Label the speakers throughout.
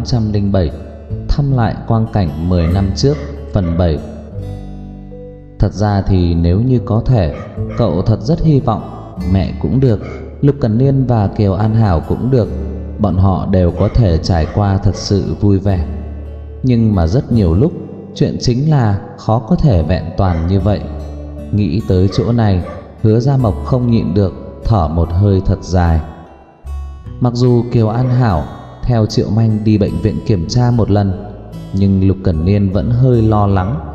Speaker 1: 807 thăm lại quang cảnh 10 năm trước phần 7. Thật ra thì nếu như có thể, cậu thật rất hy vọng mẹ cũng được, Lục Cẩn Niên và Kiều An Hảo cũng được, bọn họ đều có thể trải qua thật sự vui vẻ. Nhưng mà rất nhiều lúc chuyện chính là khó có thể vẹn toàn như vậy. Nghĩ tới chỗ này, Hứa Gia Mộc không nhịn được thở một hơi thật dài. Mặc dù Kiều An Hảo theo Triệu Manh đi bệnh viện kiểm tra một lần, nhưng Lục Cẩn Niên vẫn hơi lo lắng.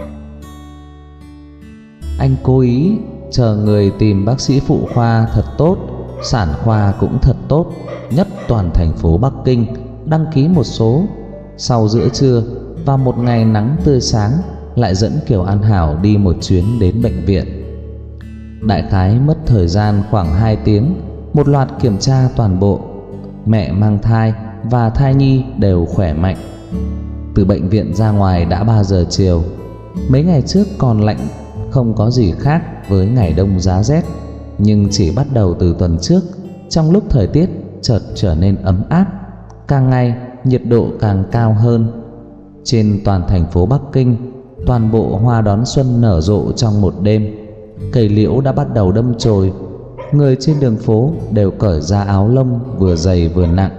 Speaker 1: Anh cố ý chờ người tìm bác sĩ phụ khoa thật tốt, sản khoa cũng thật tốt, nhất toàn thành phố Bắc Kinh, đăng ký một số. Sau giữa trưa và một ngày nắng tươi sáng, lại dẫn Kiều An Hảo đi một chuyến đến bệnh viện. Đại khái mất thời gian khoảng 2 tiếng, một loạt kiểm tra toàn bộ. Mẹ mang thai và thai nhi đều khỏe mạnh. Từ bệnh viện ra ngoài đã 3 giờ chiều. Mấy ngày trước còn lạnh không có gì khác với ngày đông giá rét, nhưng chỉ bắt đầu từ tuần trước, trong lúc thời tiết chợt trở nên ấm áp, càng ngày nhiệt độ càng cao hơn. Trên toàn thành phố Bắc Kinh, toàn bộ hoa đón xuân nở rộ trong một đêm. Cây liễu đã bắt đầu đâm chồi, người trên đường phố đều cởi ra áo lông vừa dày vừa nặng.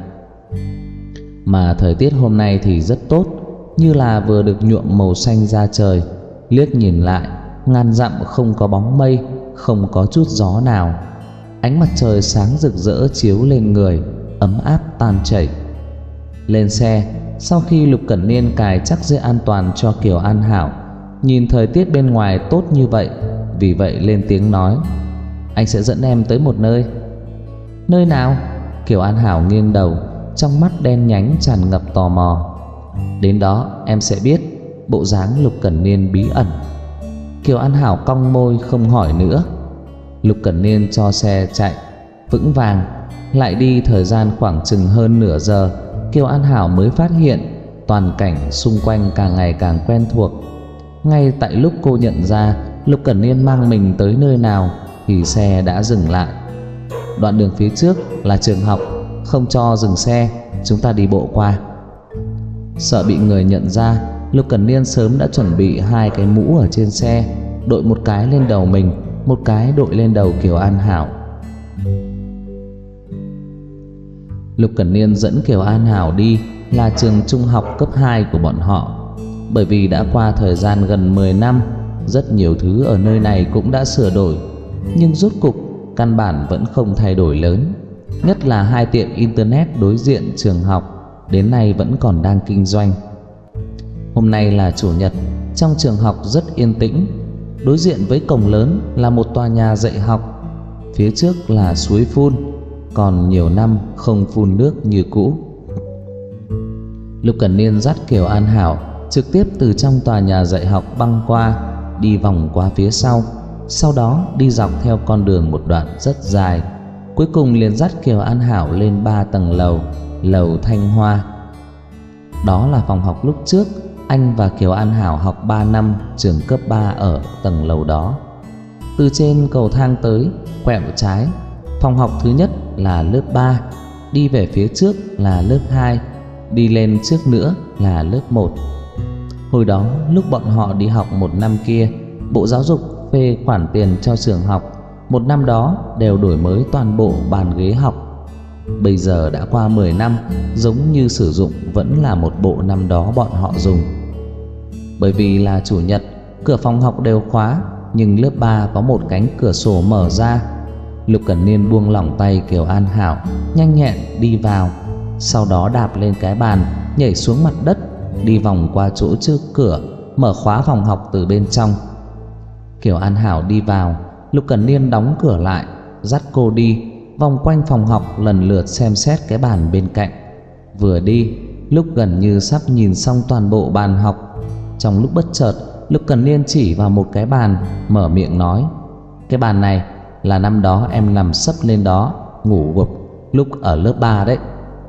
Speaker 1: Mà thời tiết hôm nay thì rất tốt, như là vừa được nhuộm màu xanh ra trời. Liếc nhìn lại, ngàn dặm không có bóng mây, không có chút gió nào. Ánh mặt trời sáng rực rỡ chiếu lên người, ấm áp tan chảy. Lên xe, sau khi Lục Cẩn Niên cài chắc dây an toàn cho Kiều An Hảo, nhìn thời tiết bên ngoài tốt như vậy, vì vậy lên tiếng nói: Anh sẽ dẫn em tới một nơi. Nơi nào? Kiều An Hảo nghiêng đầu, trong mắt đen nhánh tràn ngập tò mò. Đến đó em sẽ biết. Bộ dáng Lục Cẩn Niên bí ẩn. Kiều An Hảo cong môi không hỏi nữa. Lục Cẩn Niên cho xe chạy vững vàng. Lại đi thời gian khoảng chừng hơn nửa giờ, Kiều An Hảo mới phát hiện toàn cảnh xung quanh càng ngày càng quen thuộc. Ngay tại lúc cô nhận ra Lục Cẩn Niên mang mình tới nơi nào thì xe đã dừng lại. Đoạn đường phía trước là trường học, không cho dừng xe, chúng ta đi bộ qua. Sợ bị người nhận ra, Lục Cẩn Niên sớm đã chuẩn bị 2 cái mũ ở trên xe, đội một cái lên đầu mình, một cái đội lên đầu Kiều An Hảo. Lục Cẩn Niên dẫn Kiều An Hảo đi là trường trung học cấp 2 của bọn họ. Bởi vì đã qua thời gian gần 10 năm, rất nhiều thứ ở nơi này cũng đã sửa đổi, nhưng rốt cục căn bản vẫn không thay đổi lớn. Nhất là 2 tiệm internet đối diện trường học đến nay vẫn còn đang kinh doanh. Hôm nay là chủ nhật, trong trường học rất yên tĩnh. Đối diện với cổng lớn là một tòa nhà dạy học, phía trước là suối phun, còn nhiều năm không phun nước như cũ. Lục Cẩn Niên dắt Kiều An Hảo trực tiếp từ trong tòa nhà dạy học băng qua, đi vòng qua phía sau đó đi dọc theo con đường một đoạn rất dài, cuối cùng liền dắt Kiều An Hảo lên 3 tầng lầu, lầu Thanh Hoa. Đó là phòng học lúc trước anh và Kiều An Hảo học 3 năm trường cấp 3 ở tầng lầu đó. Từ trên cầu thang tới, quẹo trái, phòng học thứ nhất là lớp 3, đi về phía trước là lớp 2, đi lên trước nữa là lớp 1. Hồi đó lúc bọn họ đi học một năm kia, Bộ Giáo dục phê khoản tiền cho trường học, một năm đó đều đổi mới toàn bộ bàn ghế học. Bây giờ đã qua 10 năm, giống như sử dụng vẫn là một bộ năm đó bọn họ dùng. Bởi vì là chủ nhật, cửa phòng học đều khóa, nhưng lớp 3 có một cánh cửa sổ mở ra. Lục Cẩn Niên buông lỏng tay Kiều An Hảo, nhanh nhẹn đi vào, sau đó đạp lên cái bàn, nhảy xuống mặt đất, đi vòng qua chỗ trước cửa, mở khóa phòng học từ bên trong. Kiều An Hảo đi vào, Lục Cẩn Niên đóng cửa lại, dắt cô đi vòng quanh phòng học, lần lượt xem xét cái bàn bên cạnh. Vừa đi, lúc gần như sắp nhìn xong toàn bộ bàn học, trong lúc bất chợt Lục Cẩn Niên chỉ vào một cái bàn, mở miệng nói: Cái bàn này là năm đó em nằm sấp lên đó ngủ gục lúc ở lớp 3 đấy.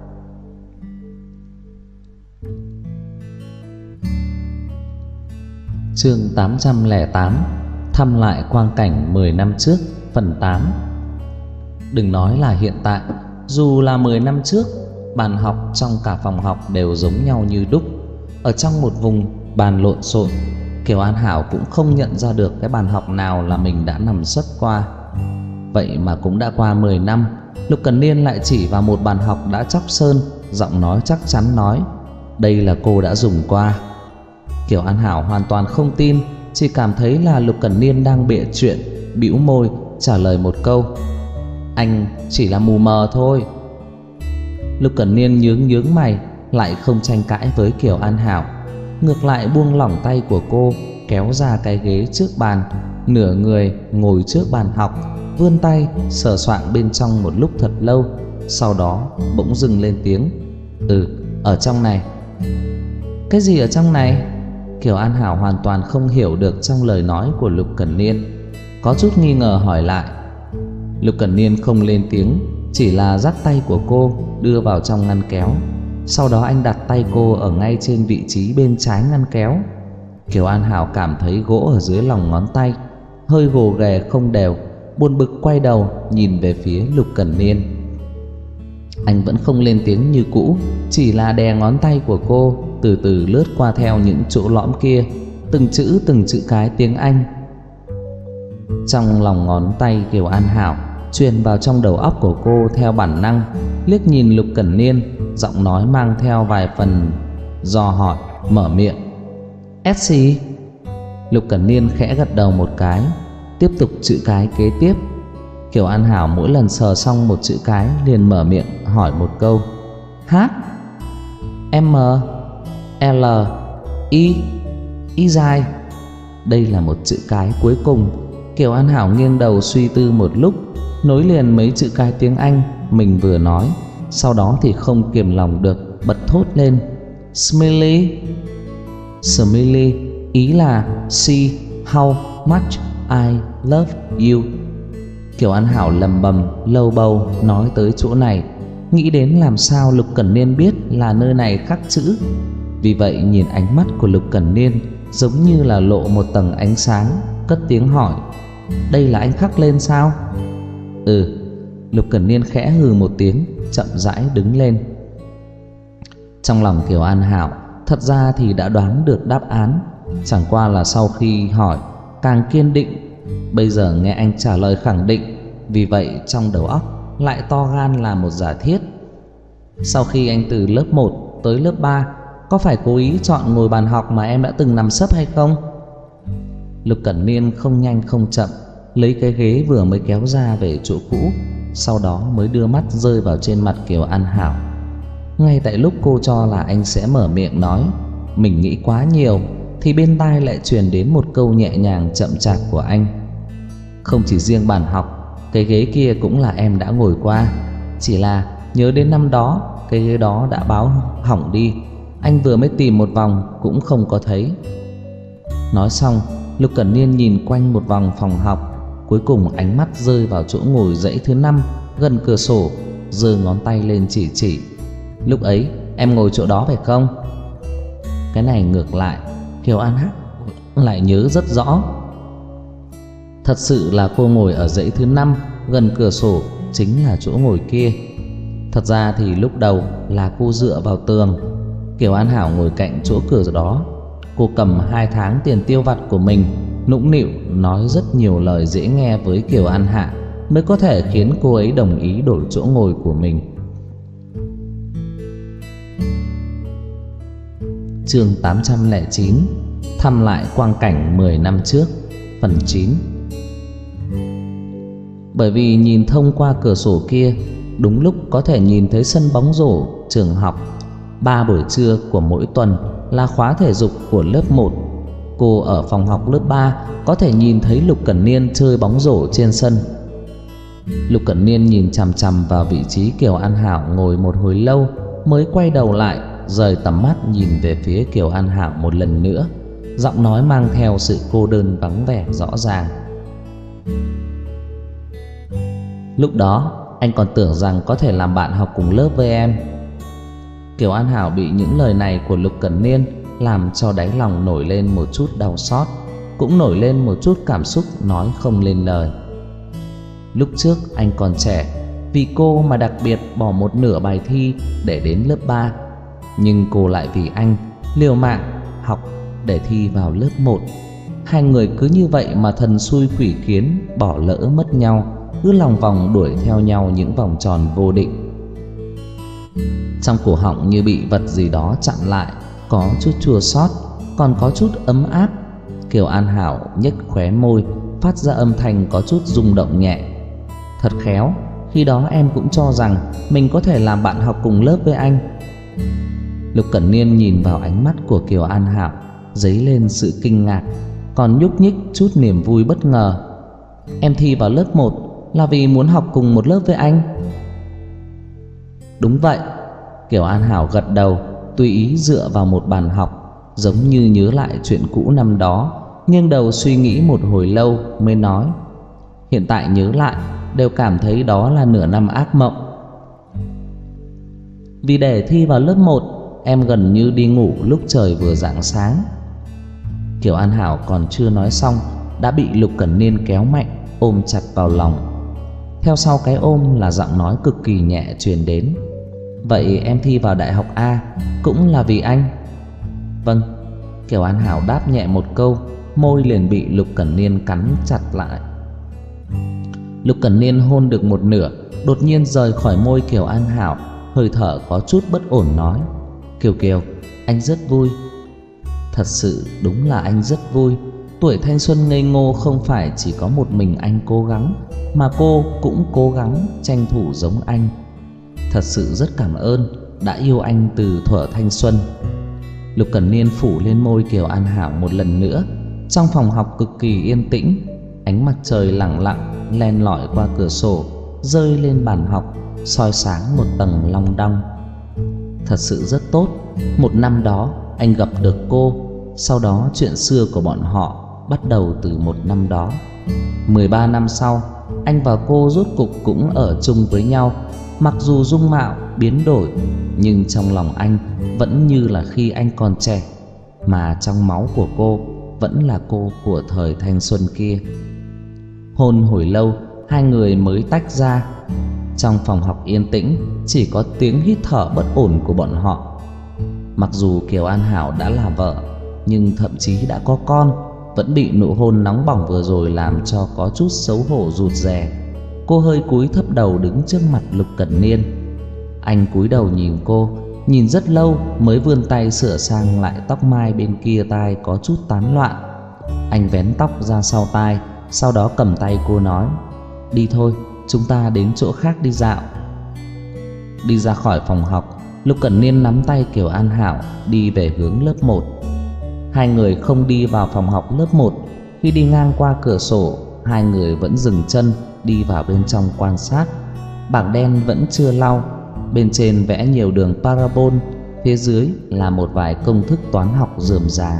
Speaker 1: Chương 808 thăm lại quang cảnh 10 năm trước phần 8. Đừng nói là hiện tại, dù là 10 năm trước, bàn học trong cả phòng học đều giống nhau như đúc. Ở trong một vùng bàn lộn xộn, Kiều An Hảo cũng không nhận ra được cái bàn học nào là mình đã nằm sấp qua. Vậy mà cũng đã qua 10 năm, Lục Cẩn Niên lại chỉ vào một bàn học đã chóc sơn, giọng nói chắc chắn nói: đây là cô đã dùng qua. Kiều An Hảo hoàn toàn không tin, chỉ cảm thấy là Lục Cẩn Niên đang bịa chuyện, bĩu môi trả lời một câu: anh chỉ là mù mờ thôi. Lục Cẩn Niên nhướng mày, lại không tranh cãi với Kiều An Hảo, ngược lại buông lỏng tay của cô, kéo ra cái ghế trước bàn, nửa người ngồi trước bàn học, vươn tay sờ soạng bên trong một lúc thật lâu, sau đó bỗng dưng lên tiếng: ở trong này. Cái gì ở trong này? Kiều An Hảo hoàn toàn không hiểu được trong lời nói của Lục Cẩn Niên, có chút nghi ngờ hỏi lại. Lục Cẩn Niên không lên tiếng, chỉ là dắt tay của cô đưa vào trong ngăn kéo. Sau đó anh đặt tay cô ở ngay trên vị trí bên trái ngăn kéo. Kiều An Hảo cảm thấy gỗ ở dưới lòng ngón tay hơi gồ ghề không đều, buồn bực quay đầu nhìn về phía Lục Cẩn Niên. Anh vẫn không lên tiếng như cũ, chỉ là đè ngón tay của cô từ từ lướt qua theo những chỗ lõm kia, từng chữ cái tiếng Anh. Trong lòng ngón tay Kiều An Hảo truyền vào trong đầu óc của cô theo bản năng, liếc nhìn Lục Cẩn Niên, giọng nói mang theo vài phần dò hỏi, mở miệng: SC. Lục Cẩn Niên khẽ gật đầu một cái, tiếp tục chữ cái kế tiếp. Kiều An Hảo mỗi lần sờ xong một chữ cái liền mở miệng hỏi một câu: H, M, L, I, Y dài. Đây là một chữ cái cuối cùng. Kiều An Hảo nghiêng đầu suy tư một lúc, nối liền mấy chữ cái tiếng Anh mình vừa nói, sau đó thì không kiềm lòng được bật thốt lên: Smiley. Smiley ý là see how much I love you. Kiều An Hảo lầm bầm lâu bầu nói tới chỗ này, nghĩ đến làm sao Lục Cẩn Niên biết là nơi này khắc chữ. Vì vậy nhìn ánh mắt của Lục Cẩn Niên giống như là lộ một tầng ánh sáng, cất tiếng hỏi: đây là anh khắc lên sao? Lục Cẩn Niên khẽ hừ một tiếng, chậm rãi đứng lên. Trong lòng Kiều An Hảo thật ra thì đã đoán được đáp án, chẳng qua là sau khi hỏi càng kiên định. Bây giờ nghe anh trả lời khẳng định, vì vậy trong đầu óc lại to gan là một giả thiết. Sau khi anh từ lớp 1 tới lớp 3, có phải cố ý chọn ngồi bàn học mà em đã từng nằm sấp hay không? Lục Cẩn Niên không nhanh không chậm lấy cái ghế vừa mới kéo ra về chỗ cũ, sau đó mới đưa mắt rơi vào trên mặt Kiều An Hảo. Ngay tại lúc cô cho là anh sẽ mở miệng nói mình nghĩ quá nhiều, thì bên tai lại truyền đến một câu nhẹ nhàng chậm chạp của anh: không chỉ riêng bàn học, cái ghế kia cũng là em đã ngồi qua. Chỉ là nhớ đến năm đó cái ghế đó đã báo hỏng đi, anh vừa mới tìm một vòng cũng không có thấy. Nói xong, Lục Cẩn Niên nhìn quanh một vòng phòng học, cuối cùng ánh mắt rơi vào chỗ ngồi dãy thứ 5 gần cửa sổ, giơ ngón tay lên chỉ: lúc ấy em ngồi chỗ đó phải không? Cái này ngược lại Kiều An Hảo lại nhớ rất rõ. Thật sự là cô ngồi ở dãy thứ 5 gần cửa sổ, chính là chỗ ngồi kia. Thật ra thì lúc đầu là cô dựa vào tường, Kiều An Hảo ngồi cạnh chỗ cửa đó. Cô cầm 2 tháng tiền tiêu vặt của mình, nũng nịu nói rất nhiều lời dễ nghe với Kiều An Hạ, mới có thể khiến cô ấy đồng ý đổi chỗ ngồi của mình. Chương 809: Thăm lại quang cảnh 10 năm trước, phần 9. Bởi vì nhìn thông qua cửa sổ kia, đúng lúc có thể nhìn thấy sân bóng rổ trường học. 3 buổi trưa của mỗi tuần là khóa thể dục của lớp 1. Cô ở phòng học lớp 3 có thể nhìn thấy Lục Cẩn Niên chơi bóng rổ trên sân. Lục Cẩn Niên nhìn chằm chằm vào vị trí Kiều An Hảo ngồi một hồi lâu, mới quay đầu lại, rời tầm mắt nhìn về phía Kiều An Hảo một lần nữa, giọng nói mang theo sự cô đơn vắng vẻ rõ ràng: lúc đó anh còn tưởng rằng có thể làm bạn học cùng lớp với em. Kiều An Hảo bị những lời này của Lục Cẩn Niên làm cho đáy lòng nổi lên một chút đau xót, cũng nổi lên một chút cảm xúc nói không lên lời. Lúc trước anh còn trẻ, vì cô mà đặc biệt bỏ một nửa bài thi để đến lớp 3. Nhưng cô lại vì anh liều mạng học để thi vào lớp 1. Hai người cứ như vậy mà thần xui quỷ khiến, bỏ lỡ mất nhau, cứ lòng vòng đuổi theo nhau những vòng tròn vô định. Trong cổ họng như bị vật gì đó chặn lại, có chút chua xót, còn có chút ấm áp. Kiều An Hảo nhếch khóe môi, phát ra âm thanh có chút rung động nhẹ. Thật khéo, khi đó em cũng cho rằng mình có thể làm bạn học cùng lớp với anh. Lục Cẩn Niên nhìn vào ánh mắt của Kiều An Hảo, dấy lên sự kinh ngạc, còn nhúc nhích chút niềm vui bất ngờ. Em thi vào lớp 1 là vì muốn học cùng một lớp với anh. Đúng vậy. Kiều An Hảo gật đầu, tùy ý dựa vào một bàn học, giống như nhớ lại chuyện cũ năm đó, nghiêng đầu suy nghĩ một hồi lâu mới nói. Hiện tại nhớ lại đều cảm thấy đó là nửa năm ác mộng. Vì để thi vào lớp 1, em gần như đi ngủ lúc trời vừa rạng sáng. Kiều An Hảo còn chưa nói xong đã bị Lục Cẩn Niên kéo mạnh, ôm chặt vào lòng. Theo sau cái ôm là giọng nói cực kỳ nhẹ truyền đến. Vậy em thi vào Đại học A cũng là vì anh? Vâng. Kiều An Hảo đáp nhẹ một câu, môi liền bị Lục Cẩn Niên cắn chặt lại. Lục Cẩn Niên hôn được một nửa, đột nhiên rời khỏi môi Kiều An Hảo, hơi thở có chút bất ổn nói. Kiều, anh rất vui. Thật sự đúng là anh rất vui. Tuổi thanh xuân ngây ngô không phải chỉ có một mình anh cố gắng, mà cô cũng cố gắng tranh thủ giống anh. Thật sự rất cảm ơn đã yêu anh từ thuở thanh xuân. Lục Cẩn Niên phủ lên môi Kiều An Hảo một lần nữa. Trong phòng học cực kỳ yên tĩnh, ánh mặt trời lẳng lặng len lỏi qua cửa sổ, rơi lên bàn học, soi sáng một tầng long đong. Thật sự rất tốt. Một năm đó anh gặp được cô, sau đó chuyện xưa của bọn họ bắt đầu từ một năm đó. 13 năm sau, anh và cô rốt cục cũng ở chung với nhau. Mặc dù dung mạo biến đổi, nhưng trong lòng anh vẫn như là khi anh còn trẻ, mà trong máu của cô vẫn là cô của thời thanh xuân kia. Hôn hồi lâu, hai người mới tách ra. Trong phòng học yên tĩnh, chỉ có tiếng hít thở bất ổn của bọn họ. Mặc dù Kiều An Hảo đã là vợ, nhưng thậm chí đã có con, vẫn bị nụ hôn nóng bỏng vừa rồi làm cho có chút xấu hổ rụt rè. Cô hơi cúi thấp đầu đứng trước mặt Lục Cẩn Niên. Anh cúi đầu nhìn cô, nhìn rất lâu mới vươn tay sửa sang lại tóc mai bên kia tai có chút tán loạn. Anh vén tóc ra sau tai, sau đó cầm tay cô nói. Đi thôi, chúng ta đến chỗ khác đi dạo. Đi ra khỏi phòng học, Lục Cẩn Niên nắm tay Kiều An Hảo đi về hướng lớp 1. Hai người không đi vào phòng học lớp 1. Khi đi ngang qua cửa sổ, hai người vẫn dừng chân đi vào bên trong quan sát. Bảng đen vẫn chưa lau, bên trên vẽ nhiều đường parabol, phía dưới là một vài công thức toán học rườm rà.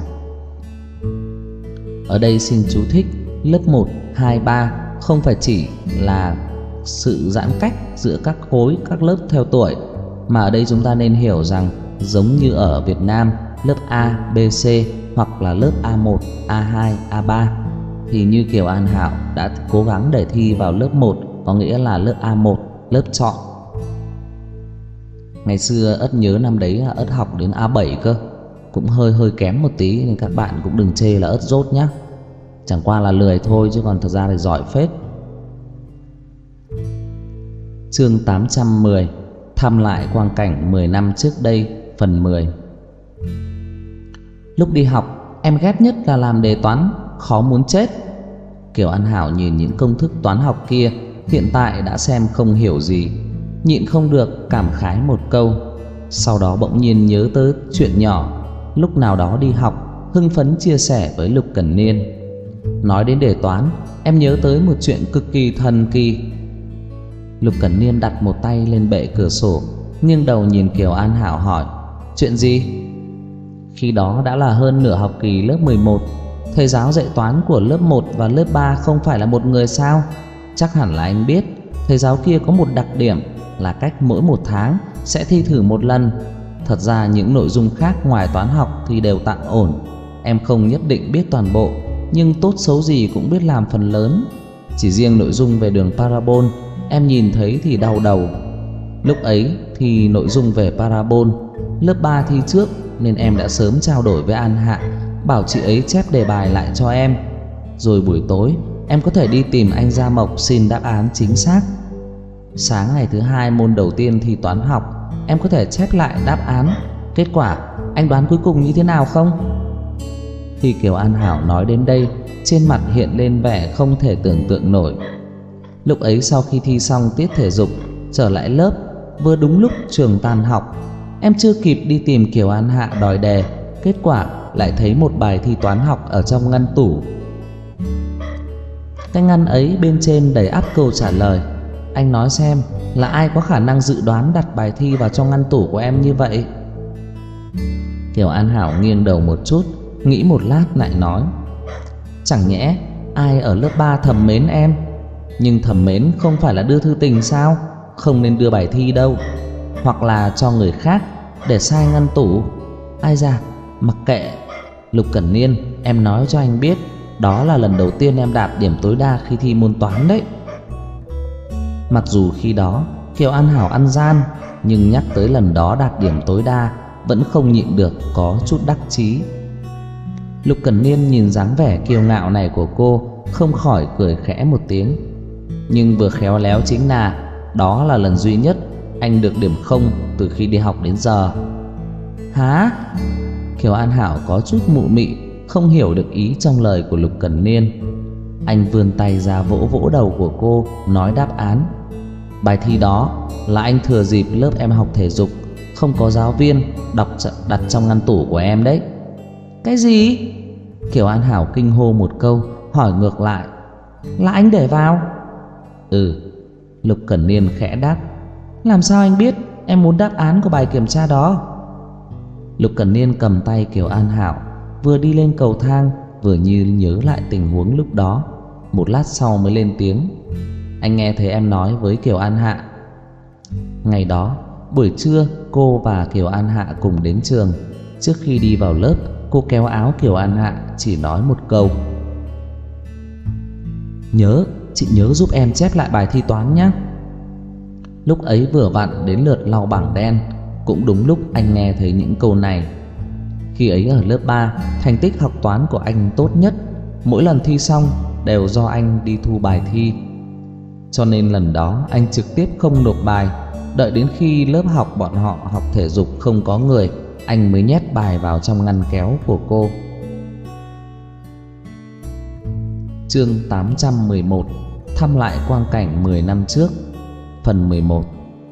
Speaker 1: Ở đây xin chú thích, lớp 1, 2, 3 không phải chỉ là sự giãn cách giữa các khối, các lớp theo tuổi, mà ở đây chúng ta nên hiểu rằng giống như ở Việt Nam, lớp A, B, C hoặc là lớp A1, A2, A3, thì như Kiều An Hảo đã cố gắng để thi vào lớp 1, có nghĩa là lớp A1, lớp chọn. Ngày xưa Ất nhớ năm đấy là Ất học đến A7 cơ, cũng hơi kém một tí, nên các bạn cũng đừng chê là Ất dốt nhá. Chẳng qua là lười thôi chứ còn thật ra thì giỏi phết. Chương 810, thăm lại quang cảnh 10 năm trước đây, phần 10. Lúc đi học, em ghét nhất là làm đề toán, khó muốn chết. Kiều An Hảo nhìn những công thức toán học kia, hiện tại đã xem không hiểu gì, nhịn không được cảm khái một câu. Sau đó bỗng nhiên nhớ tới chuyện nhỏ lúc nào đó đi học, hưng phấn chia sẻ với Lục Cẩn Niên. Nói đến đề toán, em nhớ tới một chuyện cực kỳ thần kỳ. Lục Cẩn Niên đặt một tay lên bệ cửa sổ, nghiêng đầu nhìn Kiều An Hảo hỏi. Chuyện gì? Khi đó đã là hơn nửa học kỳ lớp 11, thầy giáo dạy toán của lớp 1 và lớp 3 không phải là một người sao? Chắc hẳn là anh biết, thầy giáo kia có một đặc điểm là cách mỗi một tháng sẽ thi thử một lần. Thật ra những nội dung khác ngoài toán học thì đều tạm ổn. Em không nhất định biết toàn bộ, nhưng tốt xấu gì cũng biết làm phần lớn. Chỉ riêng nội dung về đường parabol em nhìn thấy thì đau đầu. Lúc ấy thì nội dung về parabol, lớp 3 thi trước nên em đã sớm trao đổi với An Hạ, bảo chị ấy chép đề bài lại cho em. Rồi buổi tối em có thể đi tìm anh Gia Mộc xin đáp án chính xác. Sáng ngày thứ 2 môn đầu tiên thi toán học, em có thể chép lại đáp án. Kết quả anh đoán cuối cùng như thế nào không? Khi Kiều An Hảo nói đến đây, trên mặt hiện lên vẻ không thể tưởng tượng nổi. Lúc ấy sau khi thi xong tiết thể dục, trở lại lớp, vừa đúng lúc trường tan học. Em chưa kịp đi tìm Kiều An Hạ đòi đề, kết quả lại thấy một bài thi toán học ở trong ngăn tủ. Cái ngăn ấy bên trên đầy ắp câu trả lời. Anh nói xem là ai có khả năng dự đoán đặt bài thi vào trong ngăn tủ của em như vậy? Kiều An Hảo nghiêng đầu một chút, nghĩ một lát lại nói: chẳng nhẽ ai ở lớp 3 thầm mến em? Nhưng thầm mến không phải là đưa thư tình sao? Không nên đưa bài thi đâu. Hoặc là cho người khác để sai ngăn tủ. Ai da, mặc kệ. Lục Cẩn Niên, em nói cho anh biết, đó là lần đầu tiên em đạt điểm tối đa khi thi môn toán đấy. Mặc dù khi đó Kiều An Hảo ăn gian, nhưng nhắc tới lần đó đạt điểm tối đa vẫn không nhịn được có chút đắc chí. Lục Cẩn Niên nhìn dáng vẻ kiêu ngạo này của cô, không khỏi cười khẽ một tiếng. Nhưng vừa khéo léo chính là đó là lần duy nhất anh được điểm 0 từ khi đi học đến giờ. Hả? Kiều An Hảo có chút mụ mị, không hiểu được ý trong lời của Lục Cẩn Niên. Anh vươn tay ra vỗ vỗ đầu của cô, nói đáp án. Bài thi đó là anh thừa dịp lớp em học thể dục, không có giáo viên, đặt trong ngăn tủ của em đấy. Cái gì? Kiều An Hảo kinh hô một câu, hỏi ngược lại: là anh để vào? Ừ. Lục Cẩn Niên khẽ đáp. Làm sao anh biết em muốn đáp án của bài kiểm tra đó? Lục Cẩn Niên cầm tay Kiều An Hảo, vừa đi lên cầu thang, vừa như nhớ lại tình huống lúc đó. Một lát sau mới lên tiếng: anh nghe thấy em nói với Kiều An Hạ. Ngày đó buổi trưa, cô và Kiều An Hạ cùng đến trường. Trước khi đi vào lớp, cô kéo áo Kiều An Hạ, chỉ nói một câu: chị nhớ giúp em chép lại bài thi toán nhé. Lúc ấy vừa vặn đến lượt lau bảng đen, cũng đúng lúc anh nghe thấy những câu này. Khi ấy ở lớp 3, thành tích học toán của anh tốt nhất. Mỗi lần thi xong đều do anh đi thu bài thi. Cho nên lần đó anh trực tiếp không nộp bài. Đợi đến khi lớp học bọn họ học thể dục không có người, anh mới nhét bài vào trong ngăn kéo của cô. Chương 811: thăm lại quang cảnh 10 năm trước. Phần 11.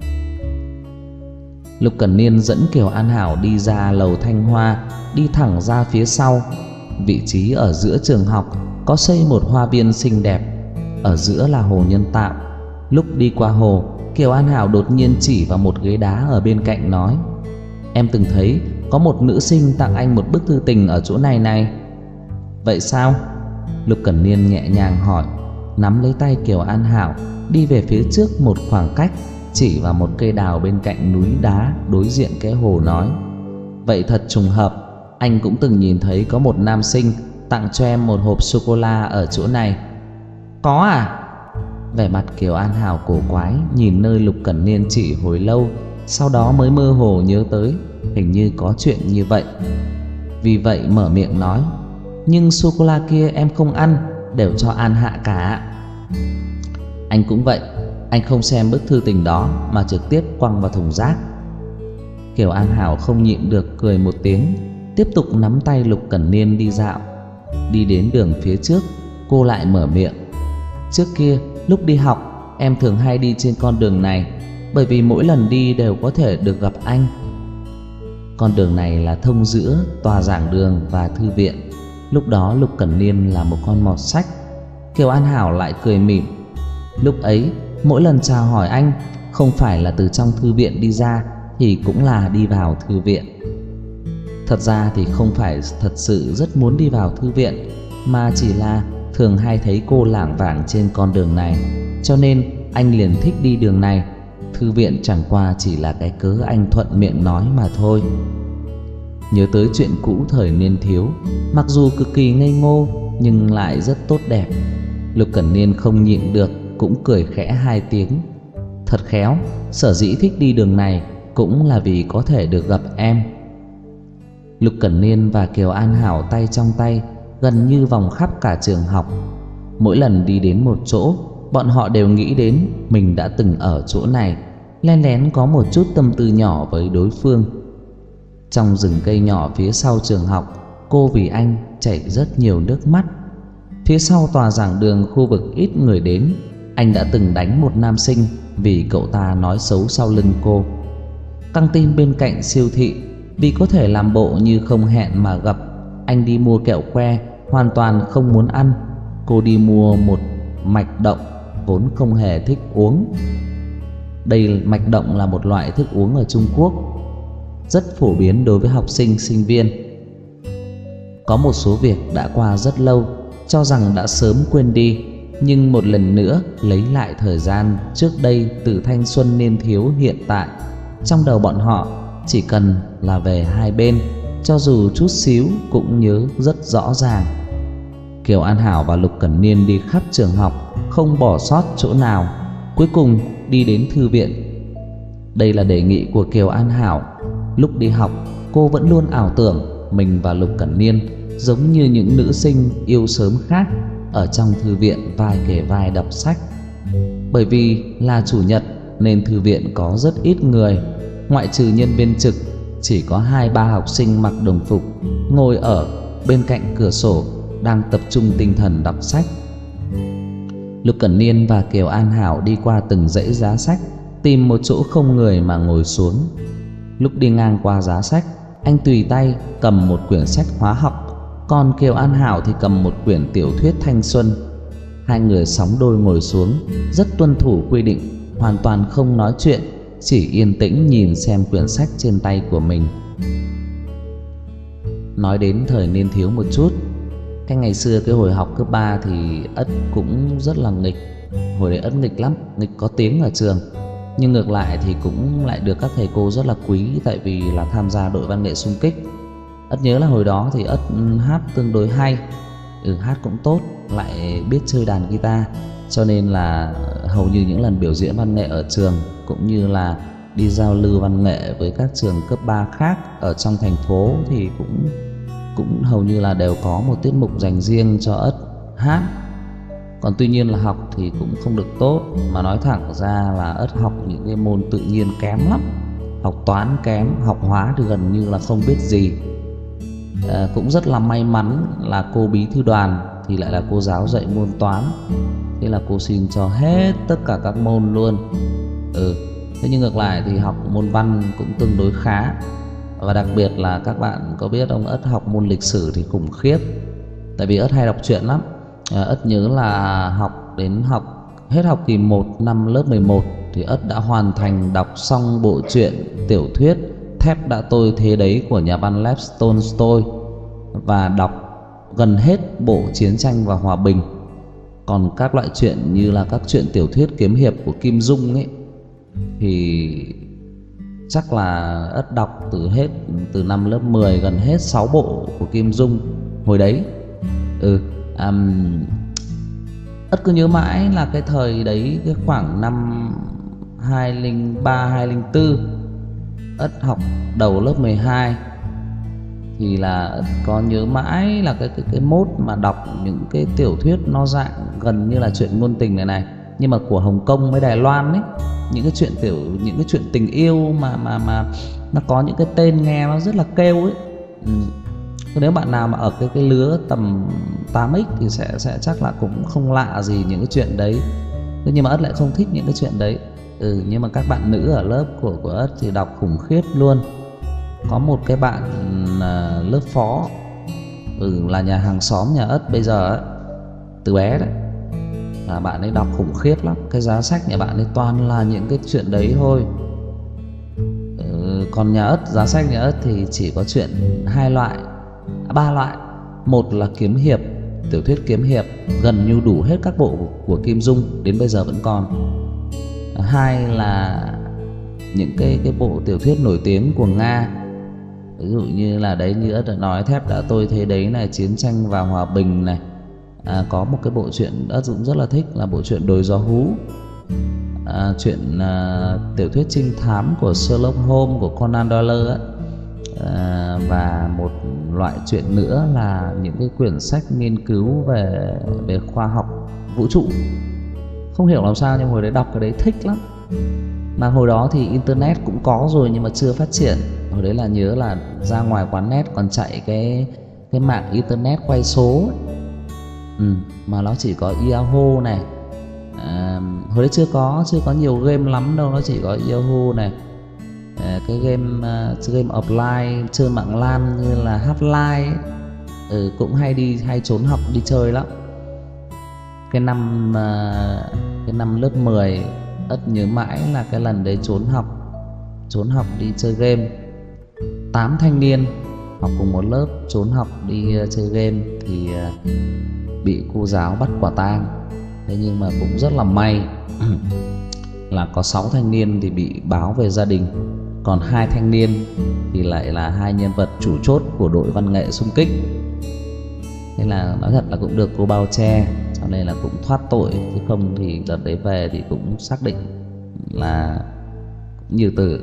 Speaker 1: Lục Cẩn Niên dẫn Kiều An Hảo đi ra lầu Thanh Hoa, đi thẳng ra phía sau. Vị trí ở giữa trường học có xây một hoa viên xinh đẹp, ở giữa là hồ nhân tạo. Lúc đi qua hồ, Kiều An Hảo đột nhiên chỉ vào một ghế đá ở bên cạnh nói: em từng thấy có một nữ sinh tặng anh một bức thư tình ở chỗ này này. Vậy sao? Lục Cẩn Niên nhẹ nhàng hỏi, nắm lấy tay Kiều An Hảo, đi về phía trước một khoảng cách, chỉ vào một cây đào bên cạnh núi đá đối diện cái hồ nói: vậy thật trùng hợp, anh cũng từng nhìn thấy có một nam sinh tặng cho em một hộp sô-cô-la ở chỗ này. Có à? Vẻ mặt Kiều An Hảo cổ quái nhìn nơi Lục Cẩn Niên chỉ hồi lâu, sau đó mới mơ hồ nhớ tới hình như có chuyện như vậy. Vì vậy mở miệng nói: nhưng sô-cô-la kia em không ăn, đều cho An Hạ cả. Anh cũng vậy, anh không xem bức thư tình đó mà trực tiếp quăng vào thùng rác. Kiều An Hảo không nhịn được cười một tiếng, tiếp tục nắm tay Lục Cẩn Niên đi dạo. Đi đến đường phía trước, cô lại mở miệng: trước kia lúc đi học em thường hay đi trên con đường này, bởi vì mỗi lần đi đều có thể được gặp anh. Con đường này là thông giữa tòa giảng đường và thư viện. Lúc đó Lục Cẩn Niên là một con mọt sách. Kiều An Hảo lại cười mỉm. Lúc ấy mỗi lần chào hỏi anh, không phải là từ trong thư viện đi ra thì cũng là đi vào thư viện. Thật ra thì không phải thật sự rất muốn đi vào thư viện, mà chỉ là thường hay thấy cô lảng vảng trên con đường này, cho nên anh liền thích đi đường này. Thư viện chẳng qua chỉ là cái cớ anh thuận miệng nói mà thôi. Nhớ tới chuyện cũ thời niên thiếu, mặc dù cực kỳ ngây ngô nhưng lại rất tốt đẹp, Lục Cẩn Niên không nhịn được cũng cười khẽ hai tiếng. Thật khéo, sở dĩ thích đi đường này cũng là vì có thể được gặp em. Lục Cẩn Niên và Kiều An Hảo tay trong tay, gần như vòng khắp cả trường học. Mỗi lần đi đến một chỗ, bọn họ đều nghĩ đến mình đã từng ở chỗ này, len lén có một chút tâm tư nhỏ với đối phương. Trong rừng cây nhỏ phía sau trường học, cô vì anh chảy rất nhiều nước mắt. Phía sau tòa giảng đường khu vực ít người đến, anh đã từng đánh một nam sinh vì cậu ta nói xấu sau lưng cô. Căng tin bên cạnh siêu thị, vì có thể làm bộ như không hẹn mà gặp, anh đi mua kẹo que hoàn toàn không muốn ăn. Cô đi mua một mạch động vốn không hề thích uống. Đây, mạch động là một loại thức uống ở Trung Quốc, rất phổ biến đối với học sinh, sinh viên. Có một số việc đã qua rất lâu, cho rằng đã sớm quên đi, nhưng một lần nữa lấy lại thời gian trước đây từ thanh xuân niên thiếu hiện tại. Trong đầu bọn họ chỉ cần là về hai bên, cho dù chút xíu cũng nhớ rất rõ ràng. Kiều An Hảo và Lục Cẩn Niên đi khắp trường học, không bỏ sót chỗ nào. Cuối cùng đi đến thư viện. Đây là đề nghị của Kiều An Hảo. Lúc đi học, cô vẫn luôn ảo tưởng mình và Lục Cẩn Niên giống như những nữ sinh yêu sớm khác, ở trong thư viện vai kề vai đọc sách. Bởi vì là chủ nhật nên thư viện có rất ít người, ngoại trừ nhân viên trực, chỉ có 2-3 học sinh mặc đồng phục ngồi ở bên cạnh cửa sổ đang tập trung tinh thần đọc sách. Lục Cẩn Niên và Kiều An Hảo đi qua từng dãy giá sách, tìm một chỗ không người mà ngồi xuống. Lúc đi ngang qua giá sách, anh tùy tay cầm một quyển sách hóa học, còn Kiều An Hảo thì cầm một quyển tiểu thuyết thanh xuân. Hai người sóng đôi ngồi xuống, rất tuân thủ quy định, hoàn toàn không nói chuyện, chỉ yên tĩnh nhìn xem quyển sách trên tay của mình. Nói đến thời niên thiếu một chút, cái ngày xưa cái hồi học cấp 3 thì Ất cũng rất là nghịch. Hồi đấy Ất nghịch lắm, nghịch có tiếng ở trường. Nhưng ngược lại thì cũng lại được các thầy cô rất là quý, tại vì là tham gia đội văn nghệ xung kích. Ất nhớ là hồi đó thì Ất hát tương đối hay, hát cũng tốt, lại biết chơi đàn guitar, cho nên là hầu như những lần biểu diễn văn nghệ ở trường cũng như là đi giao lưu văn nghệ với các trường cấp 3 khác ở trong thành phố thì cũng hầu như là đều có một tiết mục dành riêng cho Ất hát. Còn tuy nhiên là học thì cũng không được tốt, mà nói thẳng ra là Ất học những cái môn tự nhiên kém lắm, học toán kém, học hóa thì gần như là không biết gì. Cũng rất là may mắn là cô bí thư đoàn thì lại là cô giáo dạy môn toán, thế là cô xin cho hết tất cả các môn luôn. Thế nhưng ngược lại thì học môn văn cũng tương đối khá. Và đặc biệt là các bạn có biết ông Ất học môn lịch sử thì khủng khiếp, tại vì Ất hay đọc truyện lắm. Ất nhớ là học hết học kỳ 1 năm lớp 11 thì Ất đã hoàn thành đọc xong bộ truyện tiểu thuyết Thép Đã Tôi Thế Đấy của nhà văn Lev Tolstoy và đọc gần hết bộ Chiến tranh và Hòa bình. Còn các loại truyện như là các truyện tiểu thuyết kiếm hiệp của Kim Dung ấy thì chắc là Ất đọc từ năm lớp 10 gần hết 6 bộ của Kim Dung hồi đấy. Ất cứ nhớ mãi là cái thời đấy, cái khoảng năm 2003 2004, Ất học đầu lớp 12 thì là Ất có nhớ mãi là cái mốt mà đọc những cái tiểu thuyết nó dạng gần như là chuyện ngôn tình này nhưng mà của Hồng Kông với Đài Loan ấy, những cái chuyện tình yêu mà nó có những cái tên nghe nó rất là kêu ấy. Nếu bạn nào mà ở cái lứa tầm 8x thì sẽ chắc là cũng không lạ gì những cái chuyện đấy. Thế nhưng mà Ất lại không thích những cái chuyện đấy. Nhưng mà các bạn nữ ở lớp của Ất thì đọc khủng khiếp luôn. Có một cái bạn lớp phó là nhà hàng xóm nhà Ất bây giờ ấy, từ bé đấy, là bạn ấy đọc khủng khiếp lắm. Cái giá sách nhà bạn ấy toàn là những cái chuyện đấy thôi. Còn nhà Ất, giá sách nhà Ất thì chỉ có chuyện 3 loại. Một là kiếm hiệp, tiểu thuyết kiếm hiệp, gần như đủ hết các bộ của Kim Dung, đến bây giờ vẫn còn. Hai là những cái bộ tiểu thuyết nổi tiếng của Nga, ví dụ như là đấy, như Ất đã nói, Thép Đã Tôi Thế Đấy này, Chiến tranh và Hòa bình này, có một cái bộ truyện Ất Dũng rất là thích là bộ truyện Đồi Gió Hú, chuyện tiểu thuyết trinh thám của Sherlock Holmes của Conan Doyle ấy. Và một loại chuyện nữa là những cái quyển sách nghiên cứu về khoa học vũ trụ. Không hiểu làm sao nhưng hồi đấy đọc cái đấy thích lắm. Mà hồi đó thì internet cũng có rồi nhưng mà chưa phát triển. Hồi đấy là nhớ là ra ngoài quán net còn chạy cái mạng internet quay số ấy. Mà nó chỉ có Yahoo này. Hồi đấy chưa có nhiều game lắm đâu, nó chỉ có Yahoo này. Cái game offline chơi mạng LAN như là Half-Life cũng hay trốn học đi chơi lắm. Cái năm lớp 10 Ất nhớ mãi là cái lần đấy trốn học đi chơi game. 8 thanh niên học cùng một lớp trốn học đi chơi game thì bị cô giáo bắt quả tang. Thế nhưng mà cũng rất là may là có 6 thanh niên thì bị báo về gia đình, còn 2 thanh niên thì lại là 2 nhân vật chủ chốt của đội văn nghệ xung kích. Thế là nói thật là cũng được cô bao che, cho nên là cũng thoát tội. Chứ không thì đợt đấy về thì cũng xác định là như tử.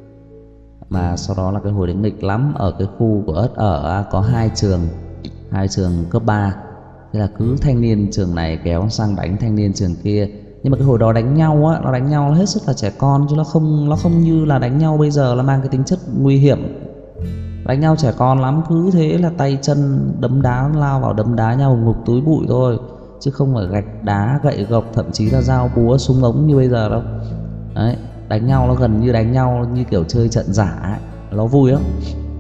Speaker 1: Mà sau đó là cái hồi đấy nghịch lắm. Ở cái khu của Ất ở có 2 trường cấp 3. Thế là cứ thanh niên trường này kéo sang đánh thanh niên trường kia. Nhưng mà cái hồi đó đánh nhau á, nó đánh nhau hết sức là trẻ con, chứ nó không như là đánh nhau bây giờ là mang cái tính chất nguy hiểm. Đánh nhau trẻ con lắm, cứ thế là tay chân đấm đá, lao vào đấm đá nhau ngục túi bụi thôi, chứ không phải gạch đá gậy gộc, thậm chí là dao búa súng ống như bây giờ đâu. Đấy, đánh nhau nó gần như đánh nhau như kiểu chơi trận giả ấy, nó vui lắm.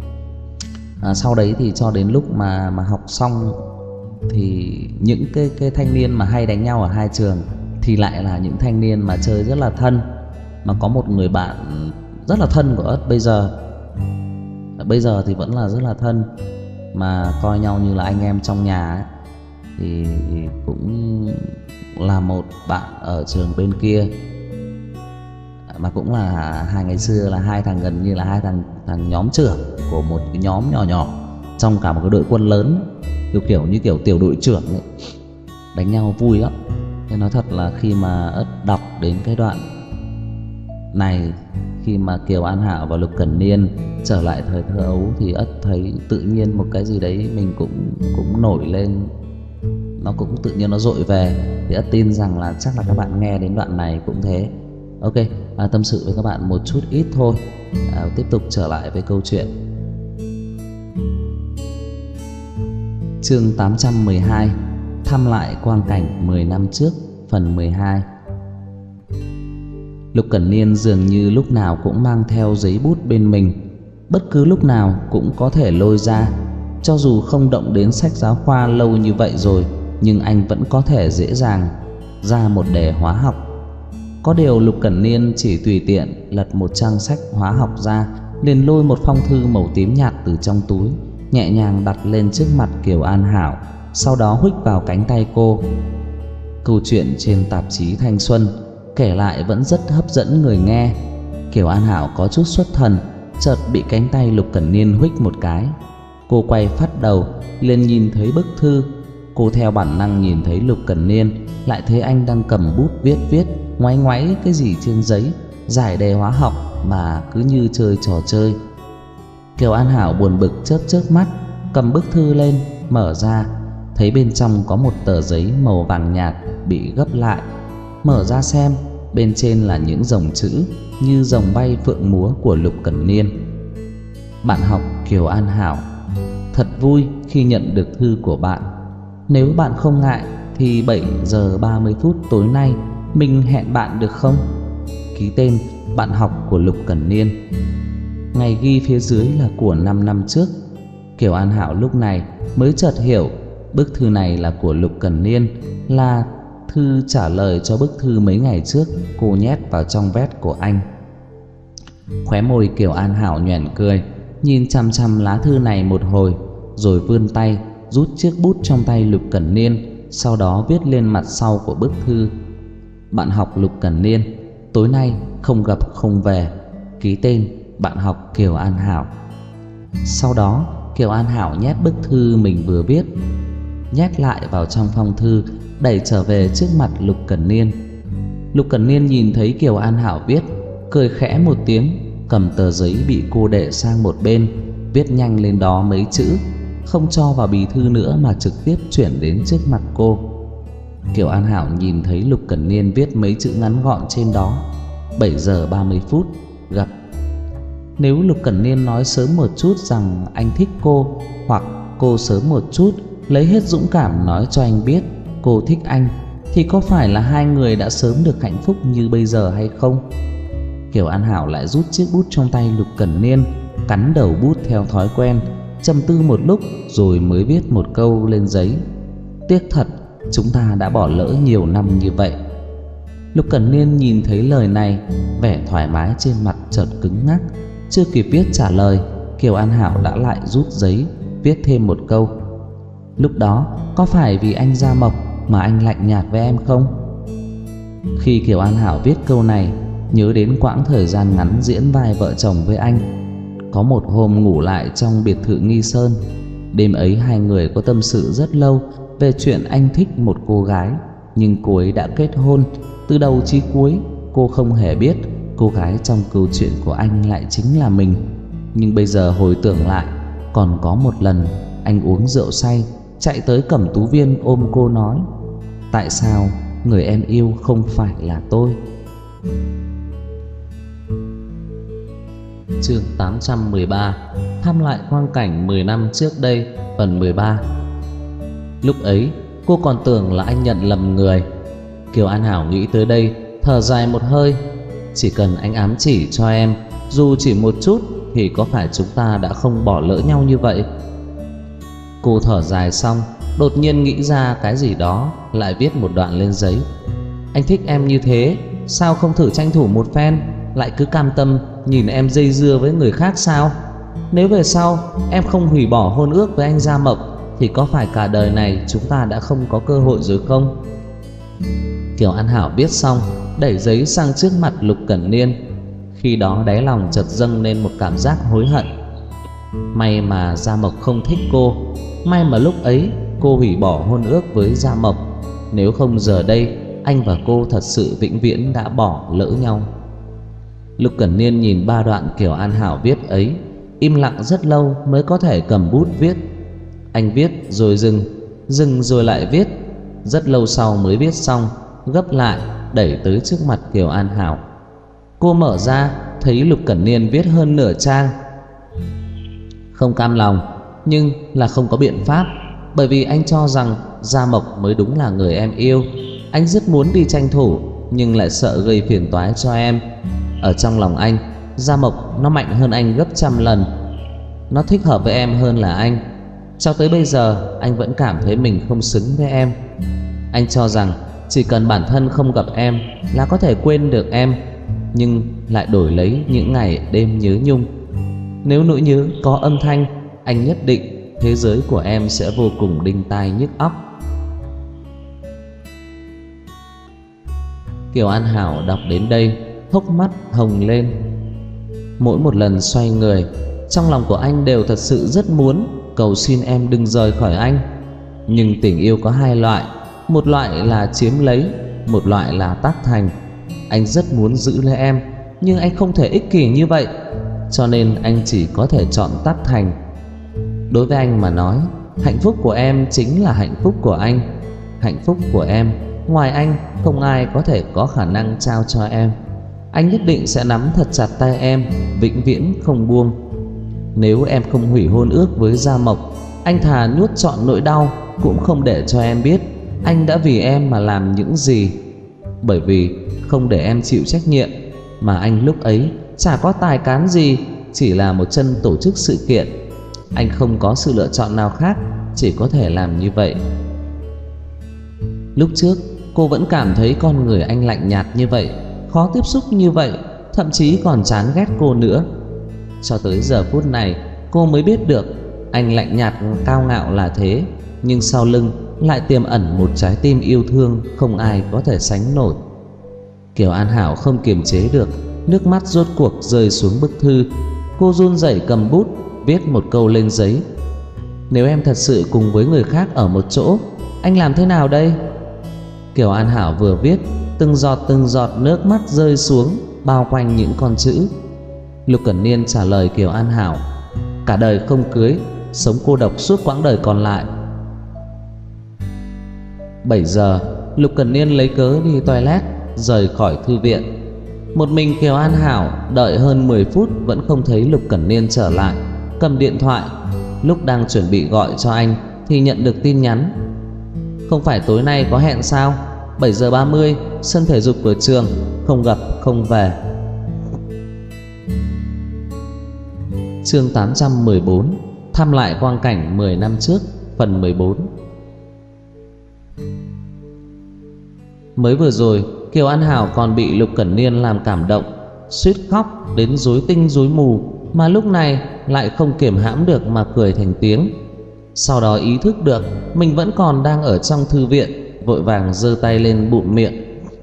Speaker 1: Sau đấy thì cho đến lúc mà học xong thì những cái thanh niên mà hay đánh nhau ở 2 trường thì lại là những thanh niên mà chơi rất là thân. Mà có một người bạn rất là thân của Ất bây giờ thì vẫn là rất là thân, mà coi nhau như là anh em trong nhà ấy. Thì cũng là một bạn ở trường bên kia, mà cũng là ngày xưa là 2 thằng, gần như là 2 thằng nhóm trưởng của một cái nhóm nhỏ trong cả một cái đội quân lớn, như kiểu tiểu đội trưởng ấy. Đánh nhau vui lắm. Nên nói thật là khi mà Ất đọc đến cái đoạn này, khi mà Kiều An Hảo và Lục Cẩn Niên trở lại thời thơ ấu, thì Ất thấy tự nhiên một cái gì đấy mình cũng nổi lên, nó cũng tự nhiên nó dội về. Thì Ất tin rằng là chắc là các bạn nghe đến đoạn này cũng thế. Ok, tâm sự với các bạn một chút ít thôi. Tiếp tục trở lại với câu chuyện. Chương 812, thăm lại quang cảnh 10 năm trước, phần 12. Lục Cẩn Niên dường như lúc nào cũng mang theo giấy bút bên mình, bất cứ lúc nào cũng có thể lôi ra. Cho dù không động đến sách giáo khoa lâu như vậy rồi, nhưng anh vẫn có thể dễ dàng ra một đề hóa học. Có điều Lục Cẩn Niên chỉ tùy tiện lật một trang sách hóa học ra, liền lôi một phong thư màu tím nhạt từ trong túi, nhẹ nhàng đặt lên trước mặt Kiều An Hảo, sau đó huých vào cánh tay cô. Câu chuyện trên tạp chí Thanh Xuân kể lại vẫn rất hấp dẫn người nghe. Kiều An Hảo có chút xuất thần, chợt bị cánh tay Lục Cẩn Niên huých một cái. Cô quay phát đầu lên nhìn thấy bức thư. Cô theo bản năng nhìn thấy Lục Cẩn Niên, lại thấy anh đang cầm bút viết ngoáy ngoáy cái gì trên giấy, giải đề hóa học mà cứ như chơi trò chơi. Kiều An Hảo buồn bực chớp mắt, cầm bức thư lên mở ra, thấy bên trong có một tờ giấy màu vàng nhạt bị gấp lại. Mở ra xem, bên trên là những dòng chữ như rồng bay phượng múa của Lục Cẩn Niên. Bạn học Kiều An Hảo, thật vui khi nhận được thư của bạn. Nếu bạn không ngại thì 7 giờ 30 phút tối nay mình hẹn bạn được không? Ký tên bạn học của Lục Cẩn Niên. Ngày ghi phía dưới là của 5 năm trước. Kiều An Hảo lúc này mới chợt hiểu bức thư này là của Lục Cẩn Niên, là thư trả lời cho bức thư mấy ngày trước cô nhét vào trong vét của anh. Khóe môi Kiều An Hảo nhoẻn cười, nhìn chằm chằm lá thư này một hồi, rồi vươn tay rút chiếc bút trong tay Lục Cẩn Niên, sau đó viết lên mặt sau của bức thư: bạn học Lục Cẩn Niên, tối nay không gặp không về. Ký tên bạn học Kiều An Hảo. Sau đó Kiều An Hảo nhét bức thư mình vừa viết nhét lại vào trong phong thư, đẩy trở về trước mặt Lục Cẩn Niên. Lục Cẩn Niên nhìn thấy Kiều An Hảo viết, cười khẽ một tiếng, cầm tờ giấy bị cô để sang một bên, viết nhanh lên đó mấy chữ, không cho vào bì thư nữa mà trực tiếp chuyển đến trước mặt cô. Kiều An Hảo nhìn thấy Lục Cẩn Niên viết mấy chữ ngắn gọn trên đó: 7 giờ 30 phút gặp. Nếu Lục Cẩn Niên nói sớm một chút rằng anh thích cô, hoặc cô sớm một chút lấy hết dũng cảm nói cho anh biết cô thích anh, thì có phải là hai người đã sớm được hạnh phúc như bây giờ hay không? Kiều An Hảo lại rút chiếc bút trong tay Lục Cẩn Niên, cắn đầu bút theo thói quen, trầm tư một lúc rồi mới viết một câu lên giấy: tiếc thật, chúng ta đã bỏ lỡ nhiều năm như vậy. Lục Cẩn Niên nhìn thấy lời này, vẻ thoải mái trên mặt chợt cứng ngắc. Chưa kịp viết trả lời, Kiều An Hảo đã lại rút giấy viết thêm một câu: lúc đó có phải vì anh Gia Mộc mà anh lạnh nhạt với em không? Khi Kiều An Hảo viết câu này, nhớ đến quãng thời gian ngắn diễn vai vợ chồng với anh. Có một hôm ngủ lại trong biệt thự Nghi Sơn. Đêm ấy hai người có tâm sự rất lâu về chuyện anh thích một cô gái, nhưng cô ấy đã kết hôn. Từ đầu chí cuối cô không hề biết cô gái trong câu chuyện của anh lại chính là mình. Nhưng bây giờ hồi tưởng lại, còn có một lần anh uống rượu say, chạy tới Cẩm Tú Viên ôm cô nói: tại sao người em yêu không phải là tôi? Chương 813: thăm lại quang cảnh 10 năm trước đây, phần 13. Lúc ấy cô còn tưởng là anh nhận lầm người. Kiều An Hảo nghĩ tới đây, thở dài một hơi. Chỉ cần anh ám chỉ cho em, dù chỉ một chút, thì có phải chúng ta đã không bỏ lỡ nhau như vậy? Cô thở dài xong, đột nhiên nghĩ ra cái gì đó, lại viết một đoạn lên giấy: anh thích em như thế, sao không thử tranh thủ một phen, lại cứ cam tâm nhìn em dây dưa với người khác sao? Nếu về sau em không hủy bỏ hôn ước với anh Gia Mộc, thì có phải cả đời này chúng ta đã không có cơ hội rồi không? Kiều An Hảo viết xong, đẩy giấy sang trước mặt Lục Cẩn Niên. Khi đó đáy lòng chợt dâng lên một cảm giác hối hận. May mà Gia Mộc không thích cô, may mà lúc ấy cô hủy bỏ hôn ước với Gia Mộc. Nếu không giờ đây anh và cô thật sự vĩnh viễn đã bỏ lỡ nhau. Lục Cẩn Niên nhìn ba đoạn Kiều An Hảo viết ấy, im lặng rất lâu mới có thể cầm bút viết. Anh viết rồi dừng, dừng rồi lại viết. Rất lâu sau mới viết xong, gấp lại đẩy tới trước mặt Kiều An Hảo. Cô mở ra thấy Lục Cẩn Niên viết hơn nửa trang. Không cam lòng, nhưng là không có biện pháp, bởi vì anh cho rằng Gia Mộc mới đúng là người em yêu. Anh rất muốn đi tranh thủ, nhưng lại sợ gây phiền toái cho em. Ở trong lòng anh, Gia Mộc nó mạnh hơn anh gấp trăm lần. Nó thích hợp với em hơn là anh. Cho tới bây giờ anh vẫn cảm thấy mình không xứng với em. Anh cho rằng chỉ cần bản thân không gặp em là có thể quên được em, nhưng lại đổi lấy những ngày đêm nhớ nhung. Nếu nỗi nhớ có âm thanh, anh nhất định thế giới của em sẽ vô cùng đinh tai nhức óc. Kiều An Hảo đọc đến đây, hốc mắt hồng lên. Mỗi một lần xoay người, trong lòng của anh đều thật sự rất muốn cầu xin em đừng rời khỏi anh. Nhưng tình yêu có hai loại, một loại là chiếm lấy, một loại là tác thành. Anh rất muốn giữ lấy em, nhưng anh không thể ích kỷ như vậy, cho nên anh chỉ có thể chọn tác thành. Đối với anh mà nói, hạnh phúc của em chính là hạnh phúc của anh. Hạnh phúc của em, ngoài anh không ai có thể có khả năng trao cho em. Anh nhất định sẽ nắm thật chặt tay em, vĩnh viễn không buông. Nếu em không hủy hôn ước với Gia Mộc, anh thà nuốt trọn nỗi đau cũng không để cho em biết anh đã vì em mà làm những gì. Bởi vì không để em chịu trách nhiệm, mà anh lúc ấy chả có tài cán gì, chỉ là một chân tổ chức sự kiện. Anh không có sự lựa chọn nào khác, chỉ có thể làm như vậy. Lúc trước cô vẫn cảm thấy con người anh lạnh nhạt như vậy, khó tiếp xúc như vậy, thậm chí còn chán ghét cô nữa. Cho tới giờ phút này cô mới biết được anh lạnh nhạt cao ngạo là thế, nhưng sau lưng lại tiềm ẩn một trái tim yêu thương không ai có thể sánh nổi. Kiều An Hảo không kiềm chế được, nước mắt rốt cuộc rơi xuống bức thư. Cô run rẩy cầm bút viết một câu lên giấy: Nếu em thật sự cùng với người khác ở một chỗ, anh làm thế nào đây? Kiều An Hảo vừa viết, từng giọt nước mắt rơi xuống bao quanh những con chữ. Lục Cẩn Niên trả lời Kiều An Hảo: cả đời không cưới, sống cô độc suốt quãng đời còn lại. 7 giờ, Lục Cẩn Niên lấy cớ đi toilet, rời khỏi thư viện. Một mình Kiều An Hảo đợi hơn 10 phút vẫn không thấy Lục Cẩn Niên trở lại. Cầm điện thoại, lúc đang chuẩn bị gọi cho anh thì nhận được tin nhắn: không phải tối nay có hẹn sao? 7 giờ 30, sân thể dục của trường, không gặp không về. Chương 814, thăm lại quang cảnh 10 năm trước, phần 14. Mới vừa rồi, Kiều An Hảo còn bị Lục Cẩn Niên làm cảm động, suýt khóc đến rối tinh rối mù, mà lúc này lại không kiềm hãm được mà cười thành tiếng. Sau đó ý thức được mình vẫn còn đang ở trong thư viện, vội vàng giơ tay lên bụm miệng.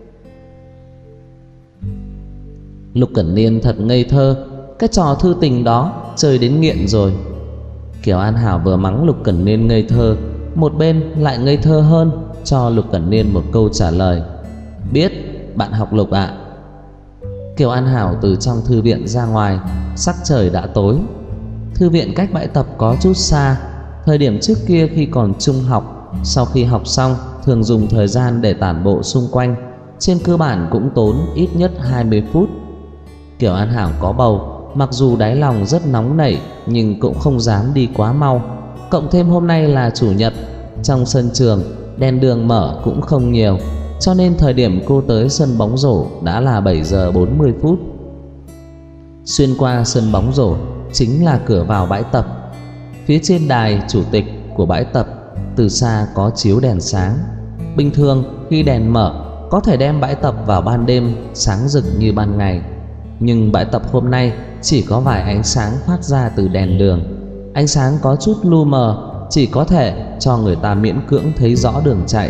Speaker 1: Lục Cẩn Niên thật ngây thơ, cái trò thư tình đó chơi đến nghiện rồi. Kiều An Hảo vừa mắng Lục Cẩn Niên ngây thơ, một bên lại ngây thơ hơn, cho Lục Cẩn Niên một câu trả lời: biết, bạn học Lục ạ. Kiều An Hảo từ trong thư viện ra ngoài, sắc trời đã tối. Thư viện cách bãi tập có chút xa. Thời điểm trước kia khi còn trung học, sau khi học xong thường dùng thời gian để tản bộ xung quanh, trên cơ bản cũng tốn ít nhất 20 phút. Kiều An Hảo có bầu, mặc dù đáy lòng rất nóng nảy nhưng cũng không dám đi quá mau. Cộng thêm hôm nay là chủ nhật, trong sân trường đèn đường mở cũng không nhiều, cho nên thời điểm cô tới sân bóng rổ đã là 7 giờ 40 phút. Xuyên qua sân bóng rổ chính là cửa vào bãi tập. Phía trên đài chủ tịch của bãi tập từ xa có chiếu đèn sáng. Bình thường khi đèn mở có thể đem bãi tập vào ban đêm sáng rực như ban ngày, nhưng bãi tập hôm nay chỉ có vài ánh sáng phát ra từ đèn đường. Ánh sáng có chút lu mờ, chỉ có thể cho người ta miễn cưỡng thấy rõ đường chạy.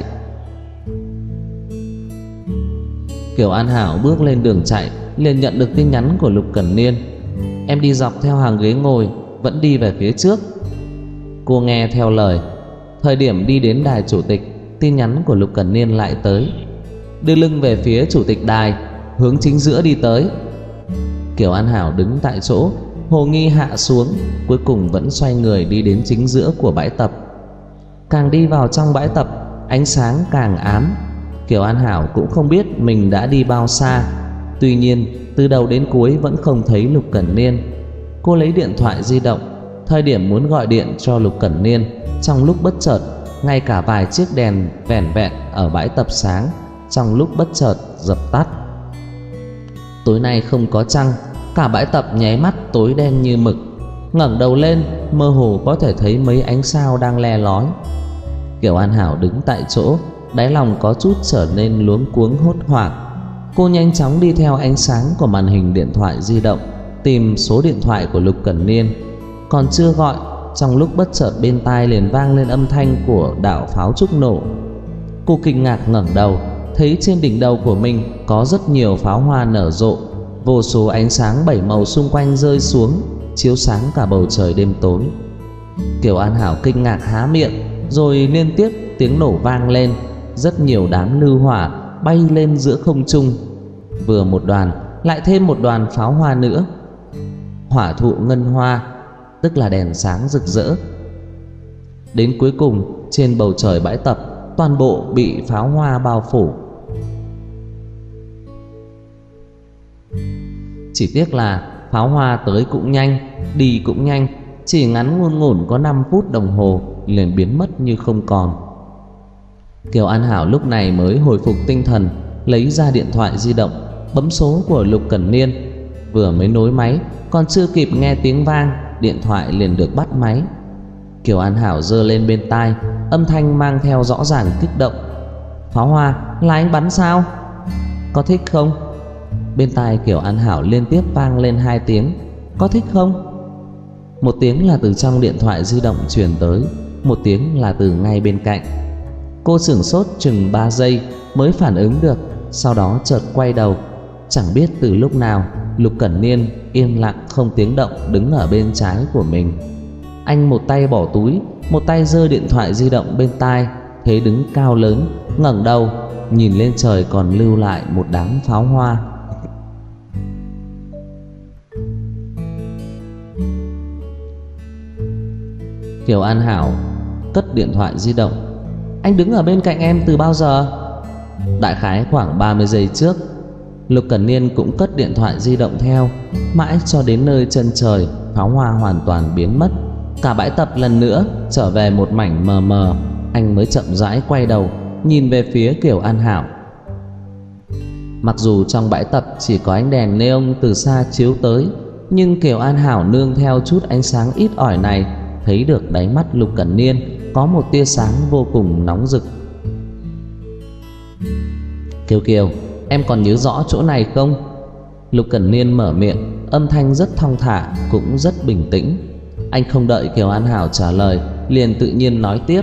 Speaker 1: Kiều An Hảo bước lên đường chạy liền nhận được tin nhắn của Lục Cẩn Niên: em đi dọc theo hàng ghế ngồi, vẫn đi về phía trước. Cô nghe theo lời. Thời điểm đi đến đài chủ tịch, tin nhắn của Lục Cẩn Niên lại tới: đưa lưng về phía chủ tịch đài, hướng chính giữa đi tới. Kiều An Hảo đứng tại chỗ, hồ nghi hạ xuống, cuối cùng vẫn xoay người đi đến chính giữa của bãi tập. Càng đi vào trong bãi tập, ánh sáng càng ám. Kiều An Hảo cũng không biết mình đã đi bao xa. Tuy nhiên từ đầu đến cuối vẫn không thấy Lục Cẩn Niên. Cô lấy điện thoại di động, thời điểm muốn gọi điện cho Lục Cẩn Niên, trong lúc bất chợt ngay cả vài chiếc đèn vẻn vẹn ở bãi tập sáng, trong lúc bất chợt dập tắt. Tối nay không có trăng, cả bãi tập nháy mắt tối đen như mực. Ngẩng đầu lên, mơ hồ có thể thấy mấy ánh sao đang le lói. Kiều An Hảo đứng tại chỗ, đáy lòng có chút trở nên luống cuống hốt hoảng. Cô nhanh chóng đi theo ánh sáng của màn hình điện thoại di động, tìm số điện thoại của Lục Cẩn Niên. Còn chưa gọi, trong lúc bất chợt bên tai liền vang lên âm thanh của đạo pháo trúc nổ. Cô kinh ngạc ngẩng đầu, thấy trên đỉnh đầu của mình có rất nhiều pháo hoa nở rộ, vô số ánh sáng 7 màu xung quanh rơi xuống, chiếu sáng cả bầu trời đêm tối. Kiều An Hảo kinh ngạc há miệng, rồi liên tiếp tiếng nổ vang lên, rất nhiều đám lưu hỏa bay lên giữa không trung. Vừa một đoàn, lại thêm một đoàn pháo hoa nữa. Hỏa thụ ngân hoa, tức là đèn sáng rực rỡ. Đến cuối cùng, trên bầu trời bãi tập toàn bộ bị pháo hoa bao phủ. Chỉ tiếc là pháo hoa tới cũng nhanh, đi cũng nhanh, chỉ ngắn ngủn ngủn có 5 phút đồng hồ liền biến mất như không còn. Kiều An Hảo lúc này mới hồi phục tinh thần, lấy ra điện thoại di động, bấm số của Lục Cẩn Niên. Vừa mới nối máy, còn chưa kịp nghe tiếng vang, điện thoại liền được bắt máy. Kiều An Hảo giơ lên bên tai, âm thanh mang theo rõ ràng kích động: pháo hoa là anh bắn sao? Có thích không? Bên tai Kiều An Hảo liên tiếp vang lên 2 tiếng: có thích không? Một tiếng là từ trong điện thoại di động truyền tới, một tiếng là từ ngay bên cạnh. Cô sửng sốt chừng 3 giây mới phản ứng được, sau đó chợt quay đầu. Chẳng biết từ lúc nào Lục Cẩn Niên yên lặng không tiếng động đứng ở bên trái của mình. Anh một tay bỏ túi, một tay giơ điện thoại di động bên tai, thế đứng cao lớn, ngẩng đầu nhìn lên trời còn lưu lại một đám pháo hoa. Kiều An Hảo cất điện thoại di động. Anh đứng ở bên cạnh em từ bao giờ? Đại khái khoảng 30 giây trước. Lục Cẩn Niên cũng cất điện thoại di động theo. Mãi cho đến nơi chân trời, pháo hoa hoàn toàn biến mất, cả bãi tập lần nữa trở về một mảnh mờ mờ, anh mới chậm rãi quay đầu nhìn về phía Kiều An Hảo. Mặc dù trong bãi tập chỉ có ánh đèn neon từ xa chiếu tới, nhưng Kiều An Hảo nương theo chút ánh sáng ít ỏi này, thấy được đáy mắt Lục Cẩn Niên có một tia sáng vô cùng nóng rực. Kiều Kiều, em còn nhớ rõ chỗ này không? Lục Cẩn Niên mở miệng, âm thanh rất thong thả, cũng rất bình tĩnh. Anh không đợi Kiều An Hảo trả lời, liền tự nhiên nói tiếp.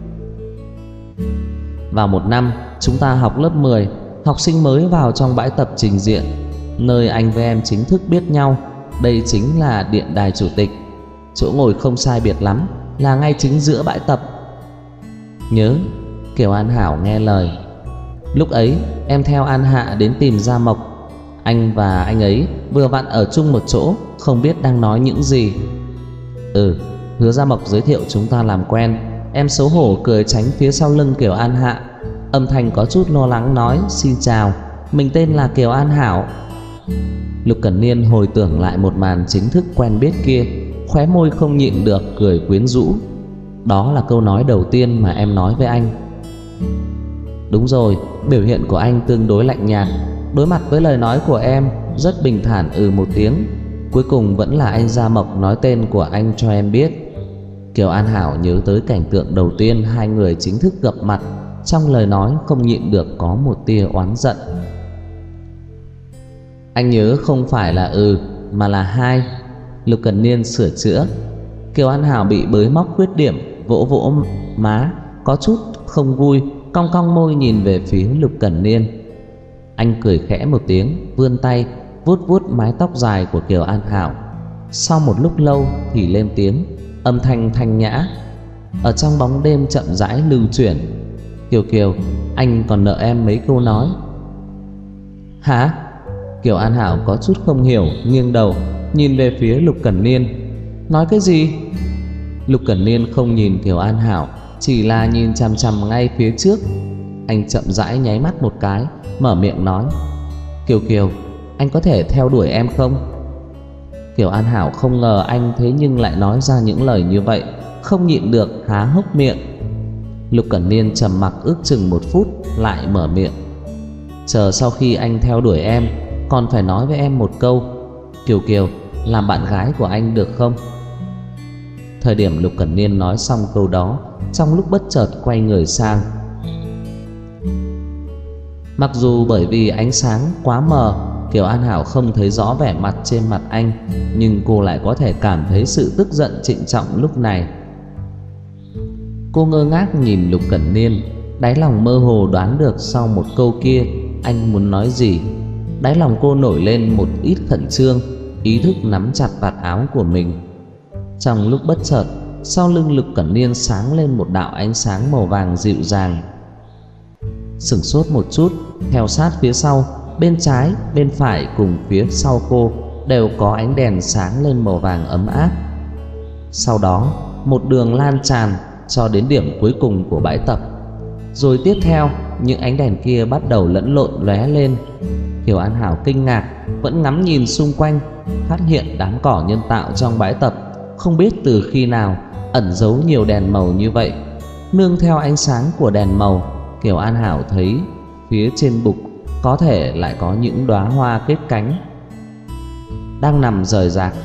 Speaker 1: Vào một năm, chúng ta học lớp 10, học sinh mới vào trong bãi tập trình diện, nơi anh với em chính thức biết nhau. Đây chính là điện đài chủ tịch. Chỗ ngồi không sai biệt lắm, là ngay chính giữa bãi tập. Nhớ. Kiều An Hảo nghe lời. Lúc ấy em theo An Hạ đến tìm Gia Mộc. Anh và anh ấy vừa vặn ở chung một chỗ, không biết đang nói những gì. Hứa Gia Mộc giới thiệu chúng ta làm quen. Em xấu hổ cười tránh phía sau lưng Kiều An Hạ, âm thanh có chút lo lắng nói, xin chào, mình tên là Kiều An Hảo. Lục Cẩn Niên hồi tưởng lại một màn chính thức quen biết kia, khóe môi không nhịn được cười quyến rũ. Đó là câu nói đầu tiên mà em nói với anh. Đúng rồi, biểu hiện của anh tương đối lạnh nhạt, đối mặt với lời nói của em rất bình thản một tiếng. Cuối cùng vẫn là anh Gia Mộc nói tên của anh cho em biết. Kiều An Hảo nhớ tới cảnh tượng đầu tiên hai người chính thức gặp mặt, trong lời nói không nhịn được có một tia oán giận. Anh nhớ không phải là mà là hai. Lục Cẩn Niên sửa chữa. Kiều An Hảo bị bới móc khuyết điểm, vỗ vỗ má, có chút không vui, cong cong môi nhìn về phía Lục Cẩn Niên. Anh cười khẽ một tiếng, vươn tay vuốt vuốt mái tóc dài của Kiều An Hảo. Sau một lúc lâu thì lên tiếng, âm thanh thanh nhã, ở trong bóng đêm chậm rãi lưu chuyển. Kiều Kiều, anh còn nợ em mấy câu nói. Hả? Kiều An Hảo có chút không hiểu, nghiêng đầu nhìn về phía Lục Cẩn Niên. Nói cái gì? Lục Cẩn Niên không nhìn Kiều An Hảo, chỉ là nhìn chằm chằm ngay phía trước. Anh chậm rãi nháy mắt một cái, mở miệng nói, Kiều Kiều, anh có thể theo đuổi em không? Kiều An Hảo không ngờ anh thế nhưng lại nói ra những lời như vậy, không nhịn được há hốc miệng. Lục Cẩn Niên trầm mặc ước chừng 1 phút, lại mở miệng, chờ sau khi anh theo đuổi em, còn phải nói với em một câu, Kiều Kiều, làm bạn gái của anh được không? Thời điểm Lục Cẩn Niên nói xong câu đó, trong lúc bất chợt quay người sang. Mặc dù bởi vì ánh sáng quá mờ, Kiều An Hảo không thấy rõ vẻ mặt trên mặt anh, nhưng cô lại có thể cảm thấy sự tức giận trịnh trọng lúc này. Cô ngơ ngác nhìn Lục Cẩn Niên, đáy lòng mơ hồ đoán được sau một câu kia anh muốn nói gì. Đáy lòng cô nổi lên một ít khẩn trương, ý thức nắm chặt vạt áo của mình. Trong lúc bất chợt, sau lưng Lục Cẩn Niên sáng lên một đạo ánh sáng màu vàng dịu dàng. Sửng sốt một chút, theo sát phía sau, bên trái, bên phải cùng phía sau cô đều có ánh đèn sáng lên màu vàng ấm áp. Sau đó, một đường lan tràn cho đến điểm cuối cùng của bãi tập. Rồi tiếp theo, những ánh đèn kia bắt đầu lẫn lộn lóe lên. Kiều An Hảo kinh ngạc, vẫn ngắm nhìn xung quanh, phát hiện đám cỏ nhân tạo trong bãi tập không biết từ khi nào ẩn giấu nhiều đèn màu như vậy. Nương theo ánh sáng của đèn màu, Kiều An Hảo thấy phía trên bục có thể lại có những đóa hoa kết cánh đang nằm rời rạc.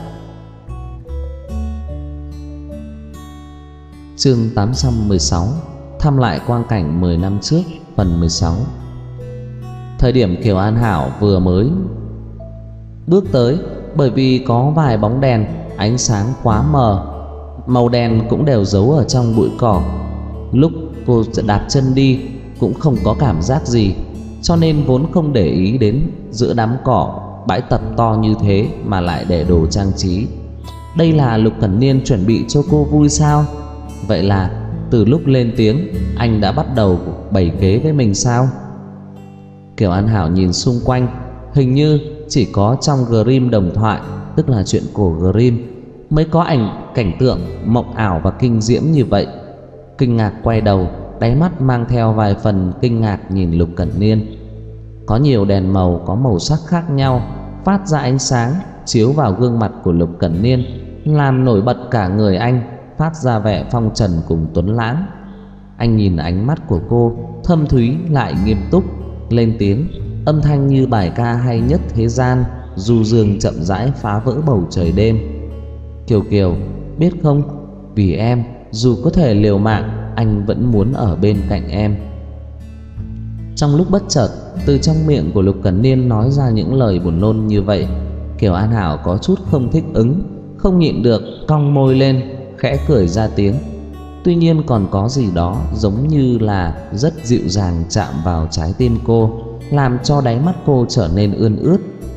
Speaker 1: Chương 816, thăm lại quang cảnh 10 năm trước, phần 16. Thời điểm Kiều An Hảo vừa mới bước tới, bởi vì có vài bóng đèn, ánh sáng quá mờ, màu đèn cũng đều giấu ở trong bụi cỏ. Lúc cô đạp chân đi cũng không có cảm giác gì, cho nên vốn không để ý đến giữa đám cỏ bãi tập to như thế mà lại để đồ trang trí. Đây là Lục Cẩn Niên chuẩn bị cho cô vui sao? Vậy là từ lúc lên tiếng anh đã bắt đầu bày kế với mình sao? Kiều An Hảo nhìn xung quanh, hình như chỉ có trong Grimm đồng thoại, tức là chuyện cổ Grimm, mới có cảnh tượng mộng ảo và kinh diễm như vậy. Kinh ngạc quay đầu, đáy mắt mang theo vài phần kinh ngạc nhìn Lục Cẩn Niên. Có nhiều đèn màu có màu sắc khác nhau phát ra ánh sáng chiếu vào gương mặt của Lục Cẩn Niên, làm nổi bật cả người anh, phát ra vẻ phong trần cùng tuấn lãng. Anh nhìn ánh mắt của cô thâm thúy lại nghiêm túc, lên tiếng, âm thanh như bài ca hay nhất thế gian, du dương chậm rãi phá vỡ bầu trời đêm. Kiều Kiều, biết không, vì em, dù có thể liều mạng, anh vẫn muốn ở bên cạnh em. Trong lúc bất chợt, từ trong miệng của Lục Cẩn Niên nói ra những lời buồn nôn như vậy, Kiều An Hảo có chút không thích ứng, không nhịn được cong môi lên, khẽ cười ra tiếng. Tuy nhiên còn có gì đó giống như là rất dịu dàng chạm vào trái tim cô, làm cho đáy mắt cô trở nên ươn ướt.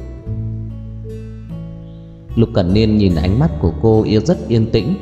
Speaker 1: Lục Cẩn Niên nhìn ánh mắt của cô rất yên tĩnh,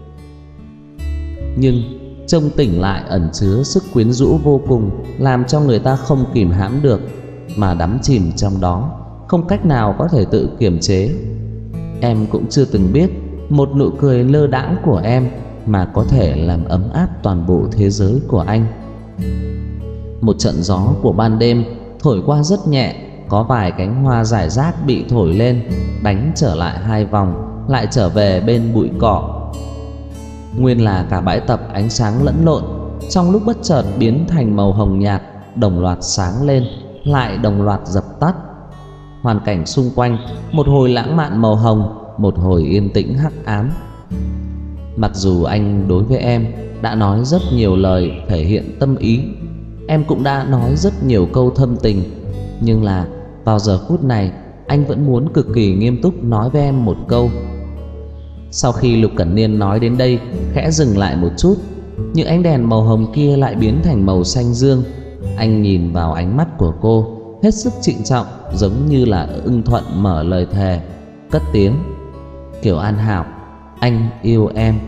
Speaker 1: nhưng trông tỉnh lại ẩn chứa sức quyến rũ vô cùng, làm cho người ta không kìm hãm được mà đắm chìm trong đó, không cách nào có thể tự kiềm chế. Em cũng chưa từng biết một nụ cười lơ đãng của em mà có thể làm ấm áp toàn bộ thế giới của anh. Một trận gió của ban đêm thổi qua rất nhẹ, có vài cánh hoa rải rác bị thổi lên, đánh trở lại hai vòng, lại trở về bên bụi cỏ. Nguyên là cả bãi tập ánh sáng lẫn lộn, trong lúc bất chợt biến thành màu hồng nhạt, đồng loạt sáng lên, lại đồng loạt dập tắt. Hoàn cảnh xung quanh một hồi lãng mạn màu hồng, một hồi yên tĩnh hắc ám. Mặc dù anh đối với em đã nói rất nhiều lời thể hiện tâm ý, em cũng đã nói rất nhiều câu thâm tình, nhưng là vào giờ phút này anh vẫn muốn cực kỳ nghiêm túc nói với em một câu. Sau khi Lục Cẩn Niên nói đến đây, khẽ dừng lại một chút, những ánh đèn màu hồng kia lại biến thành màu xanh dương. Anh nhìn vào ánh mắt của cô, hết sức trịnh trọng, giống như là ưng thuận mở lời thề, cất tiếng: Kiều An Hảo, anh yêu em.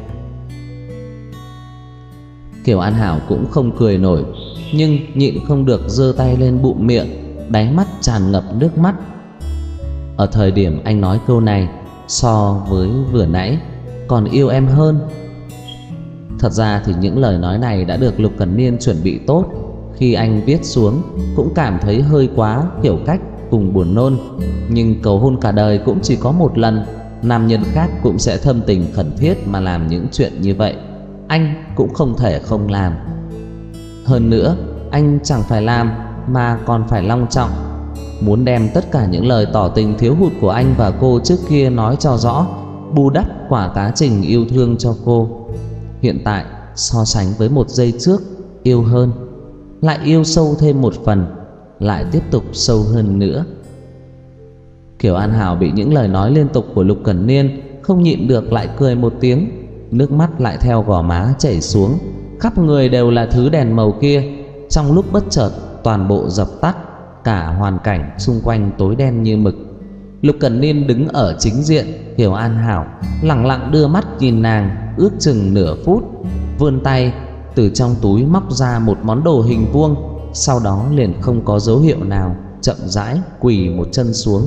Speaker 1: Kiều An Hảo cũng không cười nổi, nhưng nhịn không được giơ tay lên bụng miệng, đáy mắt tràn ngập nước mắt. Ở thời điểm anh nói câu này, so với vừa nãy còn yêu em hơn. Thật ra thì những lời nói này đã được Lục Cẩn Niên chuẩn bị tốt. Khi anh viết xuống cũng cảm thấy hơi quá kiểu cách cùng buồn nôn, nhưng cầu hôn cả đời cũng chỉ có một lần, nam nhân khác cũng sẽ thâm tình khẩn thiết mà làm những chuyện như vậy, anh cũng không thể không làm. Hơn nữa, anh chẳng phải làm mà còn phải long trọng, muốn đem tất cả những lời tỏ tình thiếu hụt của anh và cô trước kia nói cho rõ, bù đắp quả cá trình yêu thương cho cô. Hiện tại so sánh với một giây trước, yêu hơn, lại yêu sâu thêm một phần, lại tiếp tục sâu hơn nữa. Kiều An Hảo bị những lời nói liên tục của Lục Cẩn Niên không nhịn được lại cười một tiếng, nước mắt lại theo gò má chảy xuống, khắp người đều là thứ đèn màu kia. Trong lúc bất chợt toàn bộ dập tắt, cả hoàn cảnh xung quanh tối đen như mực. Lục Cẩn Niên đứng ở chính diện, Kiều An Hảo lẳng lặng đưa mắt nhìn nàng ước chừng nửa phút, vươn tay từ trong túi móc ra một món đồ hình vuông, sau đó liền không có dấu hiệu nào chậm rãi quỳ một chân xuống.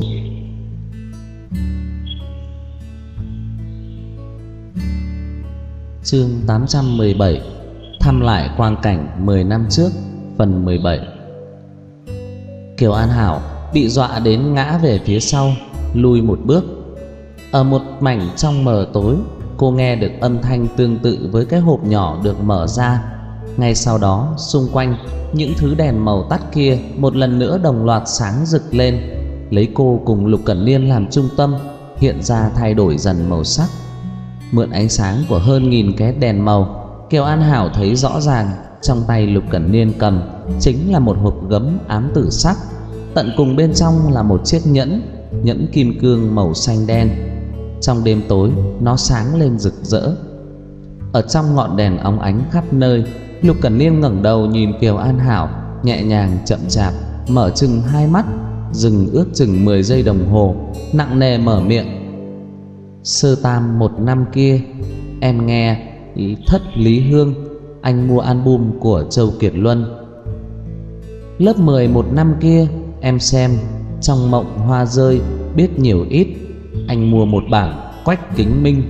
Speaker 1: Chương 817: Thăm lại quang cảnh 10 năm trước, phần 17. Kiều An Hảo bị dọa đến ngã về phía sau, lùi một bước. Ở một mảnh trong mờ tối, cô nghe được âm thanh tương tự với cái hộp nhỏ được mở ra. Ngay sau đó, xung quanh những thứ đèn màu tắt kia một lần nữa đồng loạt sáng rực lên, lấy cô cùng Lục Cẩn Niên làm trung tâm, hiện ra thay đổi dần màu sắc. Mượn ánh sáng của hơn nghìn cái đèn màu, Kiều An Hảo thấy rõ ràng trong tay Lục Cẩn Niên cầm chính là một hộp gấm ám tử sắc, tận cùng bên trong là một chiếc nhẫn kim cương màu xanh đen. Trong đêm tối nó sáng lên rực rỡ. Ở trong ngọn đèn óng ánh khắp nơi, Lục Cẩn Niên ngẩng đầu nhìn Kiều An Hảo, nhẹ nhàng chậm chạp mở chừng hai mắt, dừng ước chừng 10 giây đồng hồ, nặng nề mở miệng: Sơ tam một năm kia, em nghe Thất Lý Hương, anh mua album của Châu Kiệt Luân. Lớp 10 một năm kia, em xem Trong Mộng Hoa Rơi biết nhiều ít, anh mua một bản Quách Kính Minh.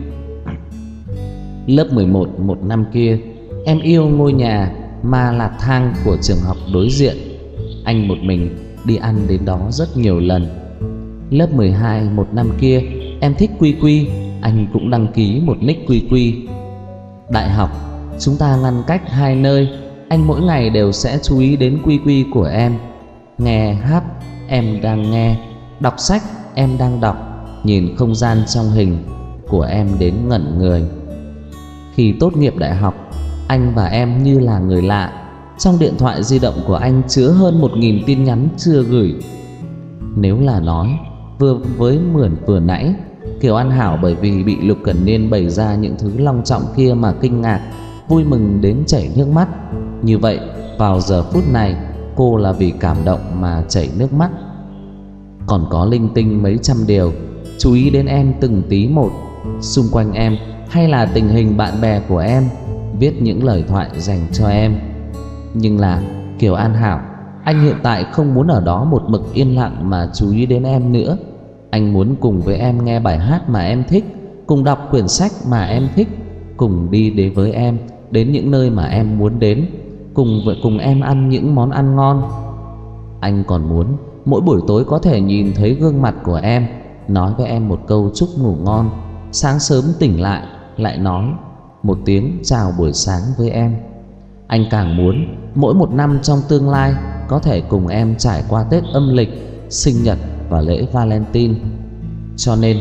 Speaker 1: Lớp 11 một năm kia, em yêu ngôi nhà Ma Lạt Thang của trường học đối diện, anh một mình đi ăn đến đó rất nhiều lần. Lớp 12 một năm kia, em thích Quy Quy, anh cũng đăng ký một nick Quy Quy. Đại học, chúng ta ngăn cách hai nơi, anh mỗi ngày đều sẽ chú ý đến Quy Quy của em. Nghe hát, em đang nghe. Đọc sách, em đang đọc. Nhìn không gian trong hình của em đến ngẩn người. Khi tốt nghiệp đại học, anh và em như là người lạ. Trong điện thoại di động của anh chứa hơn 1000 tin nhắn chưa gửi. Nếu là nói với Mượn vừa nãy, Kiều An Hảo bởi vì bị Lục Cẩn Niên bày ra những thứ long trọng kia mà kinh ngạc, vui mừng đến chảy nước mắt. Như vậy, vào giờ phút này, cô là vì cảm động mà chảy nước mắt. Còn có linh tinh mấy trăm điều, chú ý đến em từng tí một, xung quanh em hay là tình hình bạn bè của em, viết những lời thoại dành cho em. Nhưng là Kiều An Hảo, anh hiện tại không muốn ở đó một mực yên lặng mà chú ý đến em nữa. Anh muốn cùng với em nghe bài hát mà em thích, cùng đọc quyển sách mà em thích, cùng đi đến với em đến những nơi mà em muốn đến, cùng em ăn những món ăn ngon. Anh còn muốn mỗi buổi tối có thể nhìn thấy gương mặt của em, nói với em một câu chúc ngủ ngon, sáng sớm tỉnh lại nói một tiếng chào buổi sáng với em. Anh càng muốn mỗi một năm trong tương lai có thể cùng em trải qua Tết âm lịch, sinh nhật và lễ Valentine. Cho nên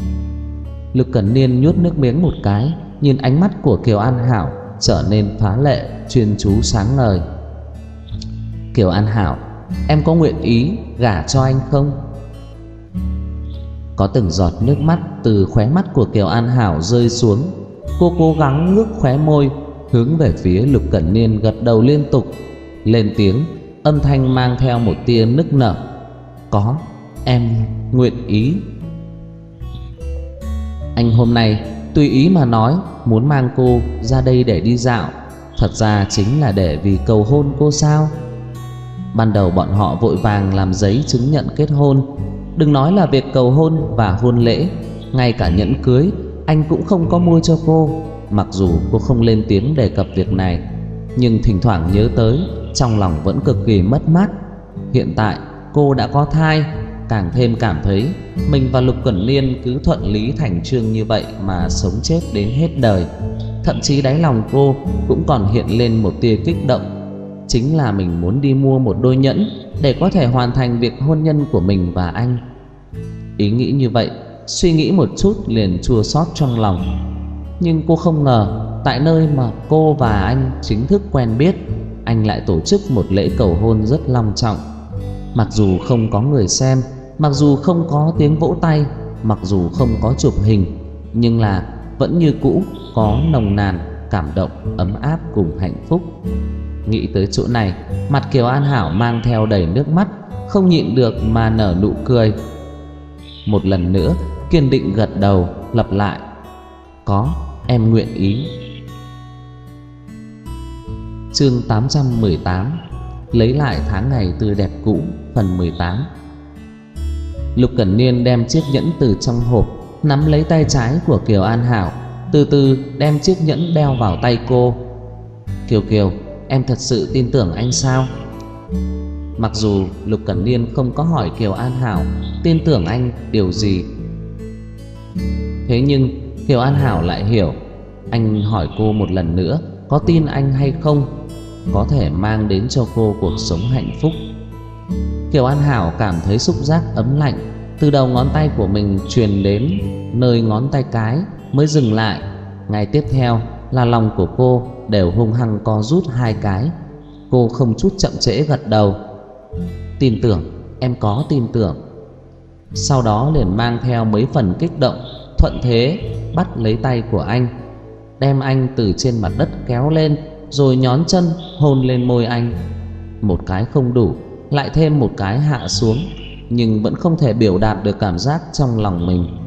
Speaker 1: Lục Cẩn Niên nuốt nước miếng một cái, nhìn ánh mắt của Kiều An Hảo trở nên phá lệ, chuyên chú sáng ngời. Kiều An Hảo, em có nguyện ý gả cho anh không? Có từng giọt nước mắt từ khóe mắt của Kiều An Hảo rơi xuống. Cô cố gắng ngước khóe môi, hướng về phía Lục Cẩn Niên gật đầu liên tục, lên tiếng, âm thanh mang theo một tia nức nở. Có, em nguyện ý. Anh hôm nay tùy ý mà nói muốn mang cô ra đây để đi dạo, thật ra chính là để vì cầu hôn cô sao? Ban đầu bọn họ vội vàng làm giấy chứng nhận kết hôn, đừng nói là việc cầu hôn và hôn lễ, ngay cả nhẫn cưới anh cũng không có mua cho cô. Mặc dù cô không lên tiếng đề cập việc này, nhưng thỉnh thoảng nhớ tới, trong lòng vẫn cực kỳ mất mát. Hiện tại cô đã có thai, càng thêm cảm thấy mình và Lục Cẩn Niên cứ thuận lý thành chương như vậy mà sống chết đến hết đời. Thậm chí đáy lòng cô cũng còn hiện lên một tia kích động, chính là mình muốn đi mua một đôi nhẫn để có thể hoàn thành việc hôn nhân của mình và anh. Ý nghĩ như vậy, suy nghĩ một chút liền chua xót trong lòng. Nhưng cô không ngờ, tại nơi mà cô và anh chính thức quen biết, anh lại tổ chức một lễ cầu hôn rất long trọng. Mặc dù không có người xem, mặc dù không có tiếng vỗ tay, mặc dù không có chụp hình, nhưng là vẫn như cũ có nồng nàn, cảm động, ấm áp cùng hạnh phúc. Nghĩ tới chỗ này, mặt Kiều An Hảo mang theo đầy nước mắt, không nhịn được mà nở nụ cười. Một lần nữa kiên định gật đầu, lặp lại, có, em nguyện ý. Chương 818, lấy lại tháng ngày tươi đẹp cũ, phần 18. Lục Cẩn Niên đem chiếc nhẫn từ trong hộp, nắm lấy tay trái của Kiều An Hảo, từ từ đem chiếc nhẫn đeo vào tay cô. Kiều Kiều, em thật sự tin tưởng anh sao? Mặc dù Lục Cẩn Niên không có hỏi Kiều An Hảo tin tưởng anh điều gì, thế nhưng Kiều An Hảo lại hiểu. Anh hỏi cô một lần nữa, có tin anh hay không, có thể mang đến cho cô cuộc sống hạnh phúc. Kiều An Hảo cảm thấy xúc giác ấm lạnh từ đầu ngón tay của mình truyền đến nơi ngón tay cái mới dừng lại. Ngay tiếp theo là lòng của cô đều hung hăng co rút hai cái. Cô không chút chậm trễ gật đầu, tin tưởng, em có tin tưởng. Sau đó liền mang theo mấy phần kích động, thuận thế bắt lấy tay của anh, đem anh từ trên mặt đất kéo lên, rồi nhón chân hôn lên môi anh. Một cái không đủ, lại thêm một cái hạ xuống, nhưng vẫn không thể biểu đạt được cảm giác trong lòng mình.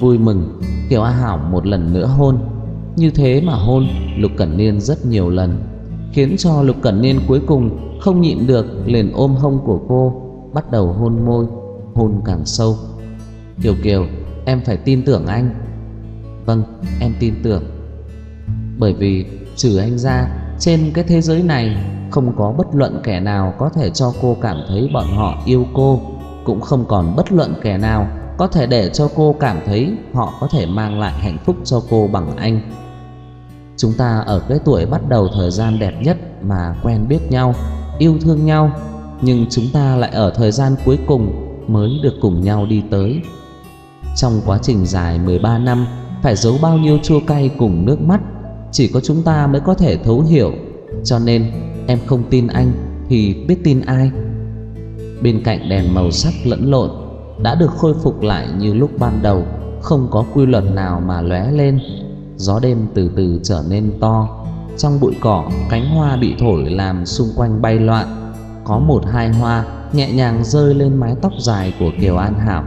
Speaker 1: vui mừng, Kiều An Hảo một lần nữa hôn. Như thế mà hôn Lục Cẩn Niên rất nhiều lần, khiến cho Lục Cẩn Niên cuối cùng không nhịn được, liền ôm hông của cô, bắt đầu hôn môi, hôn càng sâu. Kiều Kiều, em phải tin tưởng anh. Vâng, em tin tưởng. Bởi vì trừ anh ra, trên cái thế giới này không có bất luận kẻ nào có thể cho cô cảm thấy bọn họ yêu cô, cũng không còn bất luận kẻ nào có thể để cho cô cảm thấy họ có thể mang lại hạnh phúc cho cô bằng anh. Chúng ta ở cái tuổi bắt đầu thời gian đẹp nhất mà quen biết nhau, yêu thương nhau, nhưng chúng ta lại ở thời gian cuối cùng mới được cùng nhau đi tới. Trong quá trình dài 13 năm, phải giấu bao nhiêu chua cay cùng nước mắt, chỉ có chúng ta mới có thể thấu hiểu. Cho nên em không tin anh thì biết tin ai? Bên cạnh đèn màu sắc lẫn lộn đã được khôi phục lại như lúc ban đầu, không có quy luật nào mà lóe lên. Gió đêm từ từ trở nên to, trong bụi cỏ cánh hoa bị thổi làm xung quanh bay loạn. Có một hai hoa nhẹ nhàng rơi lên mái tóc dài của Kiều An Hảo.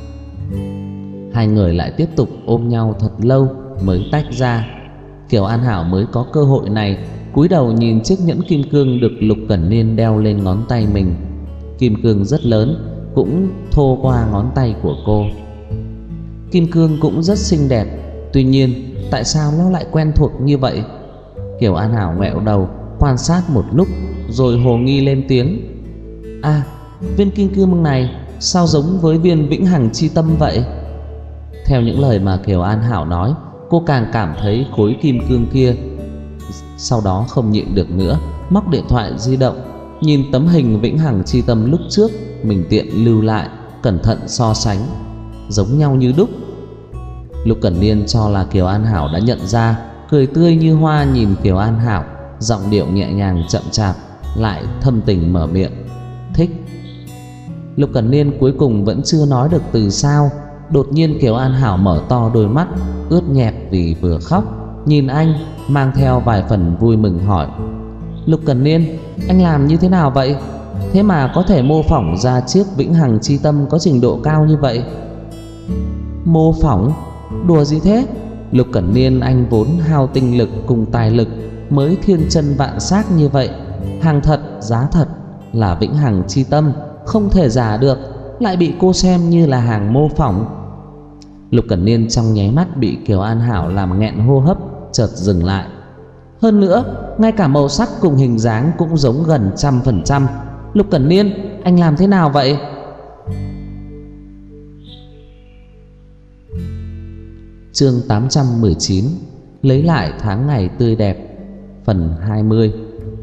Speaker 1: Hai người lại tiếp tục ôm nhau thật lâu mới tách ra. Kiều An Hảo mới có cơ hội này cúi đầu nhìn chiếc nhẫn kim cương được Lục Cẩn Niên đeo lên ngón tay mình. Kim cương rất lớn, cũng thô qua ngón tay của cô. Kim cương cũng rất xinh đẹp, tuy nhiên tại sao nó lại quen thuộc như vậy? Kiều An Hảo nghẹo đầu quan sát một lúc rồi hồ nghi lên tiếng. À, viên kim cương này sao giống với viên vĩnh hằng chi tâm vậy? Theo những lời mà Kiều An Hảo nói, cô càng cảm thấy khối kim cương kia. Sau đó không nhịn được nữa, móc điện thoại di động, nhìn tấm hình vĩnh hằng chi tâm lúc trước mình tiện lưu lại, cẩn thận so sánh, giống nhau như đúc. Lục Cẩn Niên cho là Kiều An Hảo đã nhận ra, cười tươi như hoa nhìn Kiều An Hảo, giọng điệu nhẹ nhàng chậm chạp, lại thâm tình mở miệng. Thích. Lục Cẩn Niên cuối cùng vẫn chưa nói được từ sao. Đột nhiên Kiều An Hảo mở to đôi mắt ướt nhẹp vì vừa khóc, nhìn anh mang theo vài phần vui mừng hỏi. Lục Cẩn Niên, anh làm như thế nào vậy? Thế mà có thể mô phỏng ra chiếc vĩnh hằng chi tâm có trình độ cao như vậy? Mô phỏng? Đùa gì thế? Lục Cẩn Niên anh vốn hao tinh lực cùng tài lực mới thiên chân vạn xác như vậy. Hàng thật giá thật là vĩnh hằng chi tâm, không thể giả được, lại bị cô xem như là hàng mô phỏng. Lục Cẩn Niên trong nháy mắt bị Kiều An Hảo làm nghẹn hô hấp, chợt dừng lại. Hơn nữa, ngay cả màu sắc cùng hình dáng cũng giống gần 100%. Lục Cẩn Niên, anh làm thế nào vậy? Chương 819, lấy lại tháng ngày tươi đẹp, phần 20.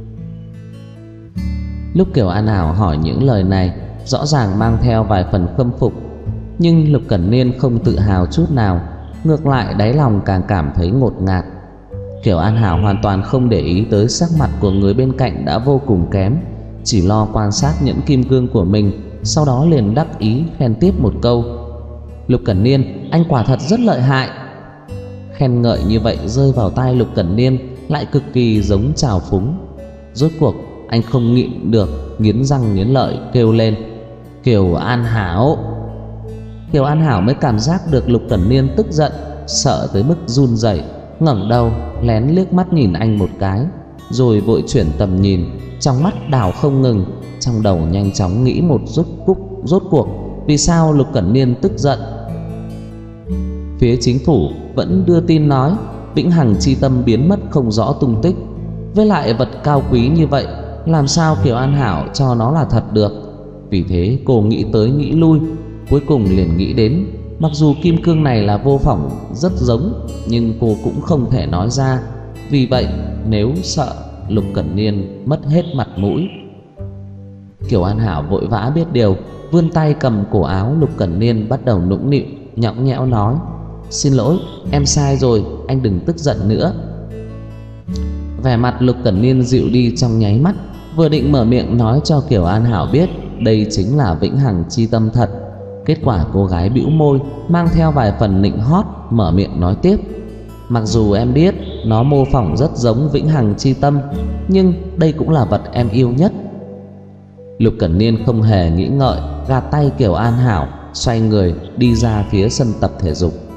Speaker 1: Lúc Kiều An Hảo hỏi những lời này, rõ ràng mang theo vài phần khâm phục, nhưng Lục Cẩn Niên không tự hào chút nào, ngược lại đáy lòng càng cảm thấy ngột ngạt. Kiều An Hảo hoàn toàn không để ý tới sắc mặt của người bên cạnh đã vô cùng kém, chỉ lo quan sát nhẫn kim cương của mình, sau đó liền đắc ý khen tiếp một câu. Lục Cẩn Niên, anh quả thật rất lợi hại. Khen ngợi như vậy rơi vào tai Lục Cẩn Niên lại cực kỳ giống trào phúng. Rốt cuộc anh không nhịn được, nghiến răng nghiến lợi kêu lên. Kiều An Hảo. Kiều An Hảo mới cảm giác được Lục Cẩn Niên tức giận, sợ tới mức run rẩy, ngẩng đầu lén liếc mắt nhìn anh một cái, rồi vội chuyển tầm nhìn, trong mắt đảo không ngừng, trong đầu nhanh chóng nghĩ một rốt cuộc vì sao Lục Cẩn Niên tức giận. Phía chính phủ vẫn đưa tin nói vĩnh hằng chi tâm biến mất không rõ tung tích, với lại vật cao quý như vậy, làm sao Kiều An Hảo cho nó là thật được. Vì thế cô nghĩ tới nghĩ lui, cuối cùng liền nghĩ đến, mặc dù kim cương này là vô phỏng rất giống, nhưng cô cũng không thể nói ra. Vì vậy nếu sợ Lục Cẩn Niên mất hết mặt mũi. Kiều An Hảo vội vã biết điều, vươn tay cầm cổ áo Lục Cẩn Niên, bắt đầu nũng nịu nhõng nhẽo nói. Xin lỗi, em sai rồi, anh đừng tức giận nữa. Vẻ mặt Lục Cẩn Niên dịu đi trong nháy mắt, vừa định mở miệng nói cho Kiều An Hảo biết đây chính là vĩnh hằng chi tâm thật, kết quả cô gái bĩu môi mang theo vài phần nịnh hót, mở miệng nói tiếp. Mặc dù em biết nó mô phỏng rất giống vĩnh hằng chi tâm, nhưng đây cũng là vật em yêu nhất. Lục Cẩn Niên không hề nghĩ ngợi, gạt tay Kiều An Hảo, xoay người đi ra phía sân tập thể dục.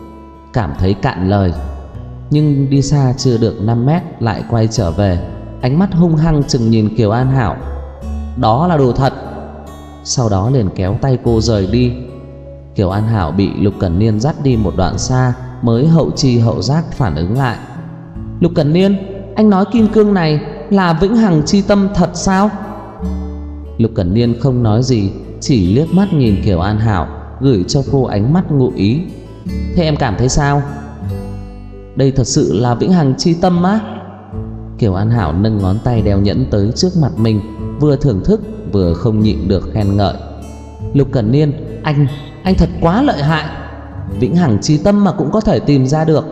Speaker 1: cảm thấy cạn lời. Nhưng đi xa chưa được 5 mét lại quay trở về, ánh mắt hung hăng chừng nhìn Kiều An Hảo. Đó là đồ thật. Sau đó liền kéo tay cô rời đi. Kiều An Hảo bị Lục Cẩn Niên dắt đi một đoạn xa mới hậu chi hậu giác phản ứng lại. Lục Cẩn Niên, anh nói kim cương này là vĩnh hằng chi tâm thật sao? Lục Cẩn Niên không nói gì, chỉ liếc mắt nhìn Kiều An Hảo, gửi cho cô ánh mắt ngụ ý. Thế em cảm thấy sao? Đây thật sự là vĩnh hằng chi tâm á? Kiều An Hảo nâng ngón tay đeo nhẫn tới trước mặt mình, vừa thưởng thức vừa không nhịn được khen ngợi. Lục Cẩn Niên, anh thật quá lợi hại. Vĩnh hằng chi tâm mà cũng có thể tìm ra được.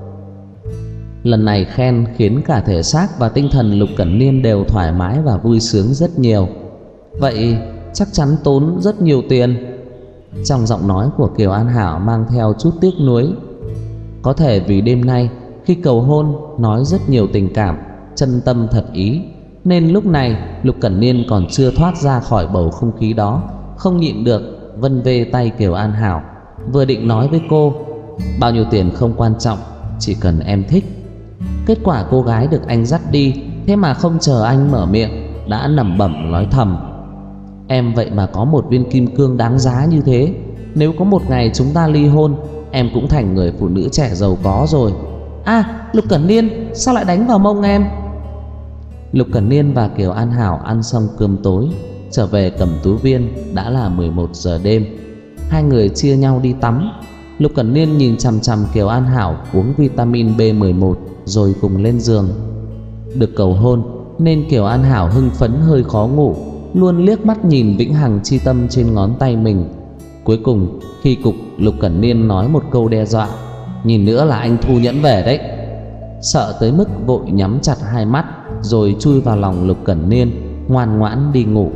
Speaker 1: Lần này khen khiến cả thể xác và tinh thần Lục Cẩn Niên đều thoải mái và vui sướng rất nhiều. Vậy chắc chắn tốn rất nhiều tiền. Trong giọng nói của Kiều An Hảo mang theo chút tiếc nuối. Có thể vì đêm nay khi cầu hôn nói rất nhiều tình cảm, chân tâm thật ý, nên lúc này Lục Cẩn Niên còn chưa thoát ra khỏi bầu không khí đó, không nhịn được vân vê tay Kiều An Hảo, vừa định nói với cô bao nhiêu tiền không quan trọng, chỉ cần em thích. Kết quả cô gái được anh dắt đi, thế mà không chờ anh mở miệng đã lẩm bẩm nói thầm: Em vậy mà có một viên kim cương đáng giá như thế. Nếu có một ngày chúng ta ly hôn, em cũng thành người phụ nữ trẻ giàu có rồi. À, Lục Cẩn Niên, sao lại đánh vào mông em? Lục Cẩn Niên và Kiều An Hảo ăn xong cơm tối, trở về Cẩm Tú Viên đã là 11 giờ đêm. Hai người chia nhau đi tắm. Lục Cẩn Niên nhìn chằm chằm Kiều An Hảo uống vitamin B11 rồi cùng lên giường. Được cầu hôn nên Kiều An Hảo hưng phấn hơi khó ngủ, luôn liếc mắt nhìn vĩnh hằng chi tâm trên ngón tay mình. Cuối cùng khi cục Lục Cẩn Niên nói một câu đe dọa: Nhìn nữa là anh thu nhẫn về đấy. Sợ tới mức vội nhắm chặt hai mắt rồi chui vào lòng Lục Cẩn Niên, ngoan ngoãn đi ngủ.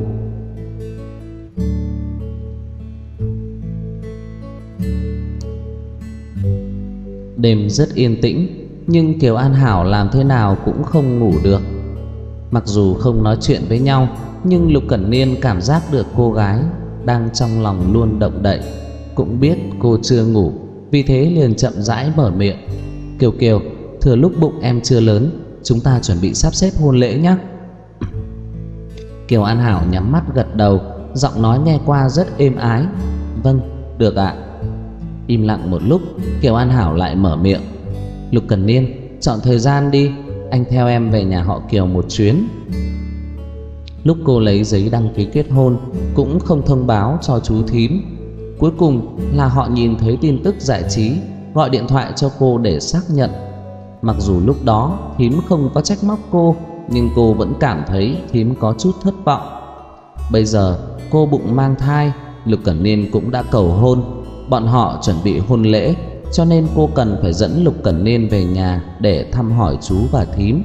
Speaker 1: Đêm rất yên tĩnh, nhưng Kiều An Hảo làm thế nào cũng không ngủ được. Mặc dù không nói chuyện với nhau, nhưng Lục Cẩn Niên cảm giác được cô gái đang trong lòng luôn động đậy. Cũng biết cô chưa ngủ, vì thế liền chậm rãi mở miệng: Kiều Kiều, thừa lúc bụng em chưa lớn, chúng ta chuẩn bị sắp xếp hôn lễ nhé. Kiều An Hảo nhắm mắt gật đầu, giọng nói nghe qua rất êm ái: Vâng, được ạ. Im lặng một lúc, Kiều An Hảo lại mở miệng: Lục Cẩn Niên, chọn thời gian đi, anh theo em về nhà họ Kiều một chuyến. Lúc cô lấy giấy đăng ký kết hôn cũng không thông báo cho chú thím. Cuối cùng là họ nhìn thấy tin tức giải trí, gọi điện thoại cho cô để xác nhận. Mặc dù lúc đó thím không có trách móc cô, nhưng cô vẫn cảm thấy thím có chút thất vọng. Bây giờ cô bụng mang thai, Lục Cẩn Niên cũng đã cầu hôn, bọn họ chuẩn bị hôn lễ, cho nên cô cần phải dẫn Lục Cẩn Niên về nhà để thăm hỏi chú và thím.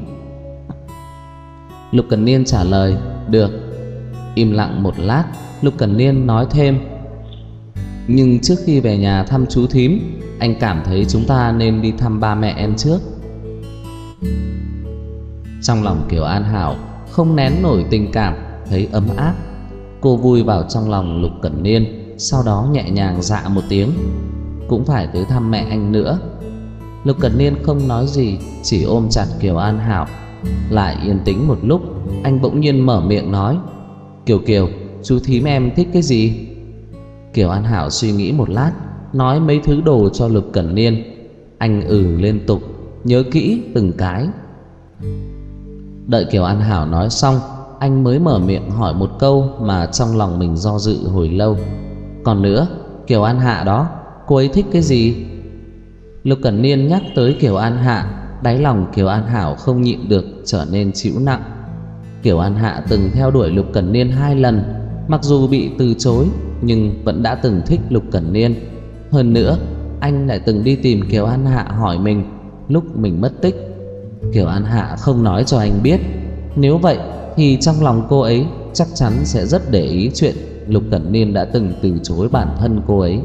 Speaker 1: Lục Cẩn Niên trả lời: Được. Im lặng một lát, Lục Cẩn Niên nói thêm: Nhưng trước khi về nhà thăm chú thím, anh cảm thấy chúng ta nên đi thăm ba mẹ em trước. Trong lòng Kiều An Hảo không nén nổi tình cảm, thấy ấm áp. Cô vui vào trong lòng Lục Cẩn Niên, sau đó nhẹ nhàng dạ một tiếng: Cũng phải tới thăm mẹ anh nữa. Lục Cẩn Niên không nói gì, chỉ ôm chặt Kiều An Hảo. Lại yên tĩnh một lúc, anh bỗng nhiên mở miệng nói: Kiều Kiều, chú thím em thích cái gì? Kiều An Hảo suy nghĩ một lát, nói mấy thứ đồ cho Lục Cẩn Niên. Anh liên tục, nhớ kỹ từng cái. Đợi Kiều An Hảo nói xong, anh mới mở miệng hỏi một câu mà trong lòng mình do dự hồi lâu: Còn nữa, Kiều An Hạ đó, cô ấy thích cái gì? Lục Cẩn Niên nhắc tới Kiều An Hạ, đáy lòng Kiều An Hảo không nhịn được trở nên trĩu nặng. Kiều An Hạ từng theo đuổi Lục Cẩn Niên 2 lần, mặc dù bị từ chối nhưng vẫn đã từng thích Lục Cẩn Niên. Hơn nữa, anh lại từng đi tìm Kiều An Hạ hỏi mình lúc mình mất tích. Kiều An Hạ không nói cho anh biết. Nếu vậy thì trong lòng cô ấy chắc chắn sẽ rất để ý chuyện Lục Cẩn Niên đã từng từ chối bản thân cô ấy.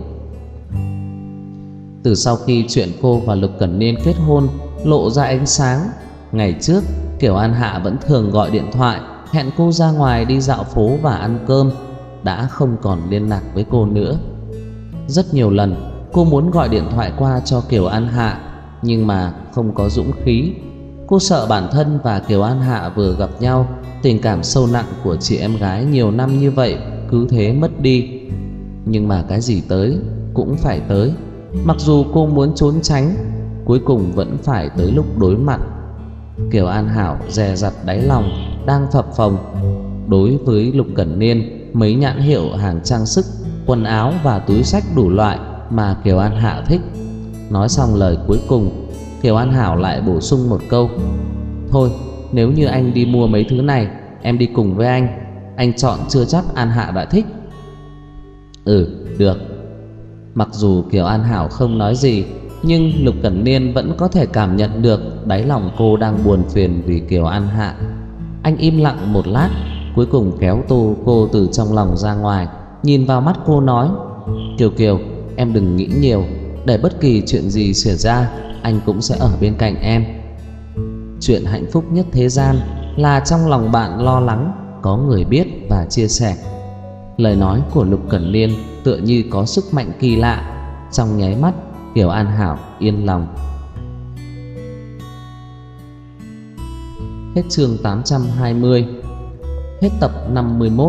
Speaker 1: Từ sau khi chuyện cô và Lục Cẩn Niên kết hôn lộ ra ánh sáng, ngày trước Kiều An Hạ vẫn thường gọi điện thoại hẹn cô ra ngoài đi dạo phố và ăn cơm, đã không còn liên lạc với cô nữa. Rất nhiều lần Cô muốn gọi điện thoại qua cho Kiều An Hạ, nhưng mà không có dũng khí. Cô sợ bản thân và Kiều An Hạ vừa gặp nhau, tình cảm sâu nặng của chị em gái nhiều năm như vậy cứ thế mất đi. Nhưng mà cái gì tới cũng phải tới. Mặc dù cô muốn trốn tránh, cuối cùng vẫn phải tới lúc đối mặt. Kiều An Hảo dè dặt đáy lòng đang phập phồng. Đối với Lục Cẩn Niên, mấy nhãn hiệu hàng trang sức, quần áo và túi xách đủ loại mà Kiều An Hạ thích. Nói xong lời cuối cùng, Kiều An Hảo lại bổ sung một câu: thôi, nếu như anh đi mua mấy thứ này, em đi cùng với anh chọn chưa chắc An Hạ đã thích. Được. Mặc dù Kiều An Hảo không nói gì, nhưng Lục Cẩn Niên vẫn có thể cảm nhận được đáy lòng cô đang buồn phiền vì Kiều An Hạ. Anh im lặng một lát, cuối cùng kéo cô từ trong lòng ra ngoài, nhìn vào mắt cô nói: Kiều, em đừng nghĩ nhiều, để bất kỳ chuyện gì xảy ra, anh cũng sẽ ở bên cạnh em. Chuyện hạnh phúc nhất thế gian là trong lòng bạn lo lắng có người biết và chia sẻ. Lời nói của Lục Cẩn Niên tựa như có sức mạnh kỳ lạ. Trong nháy mắt, Kiều An Hảo yên lòng. Hết chương 820. Hết tập 51.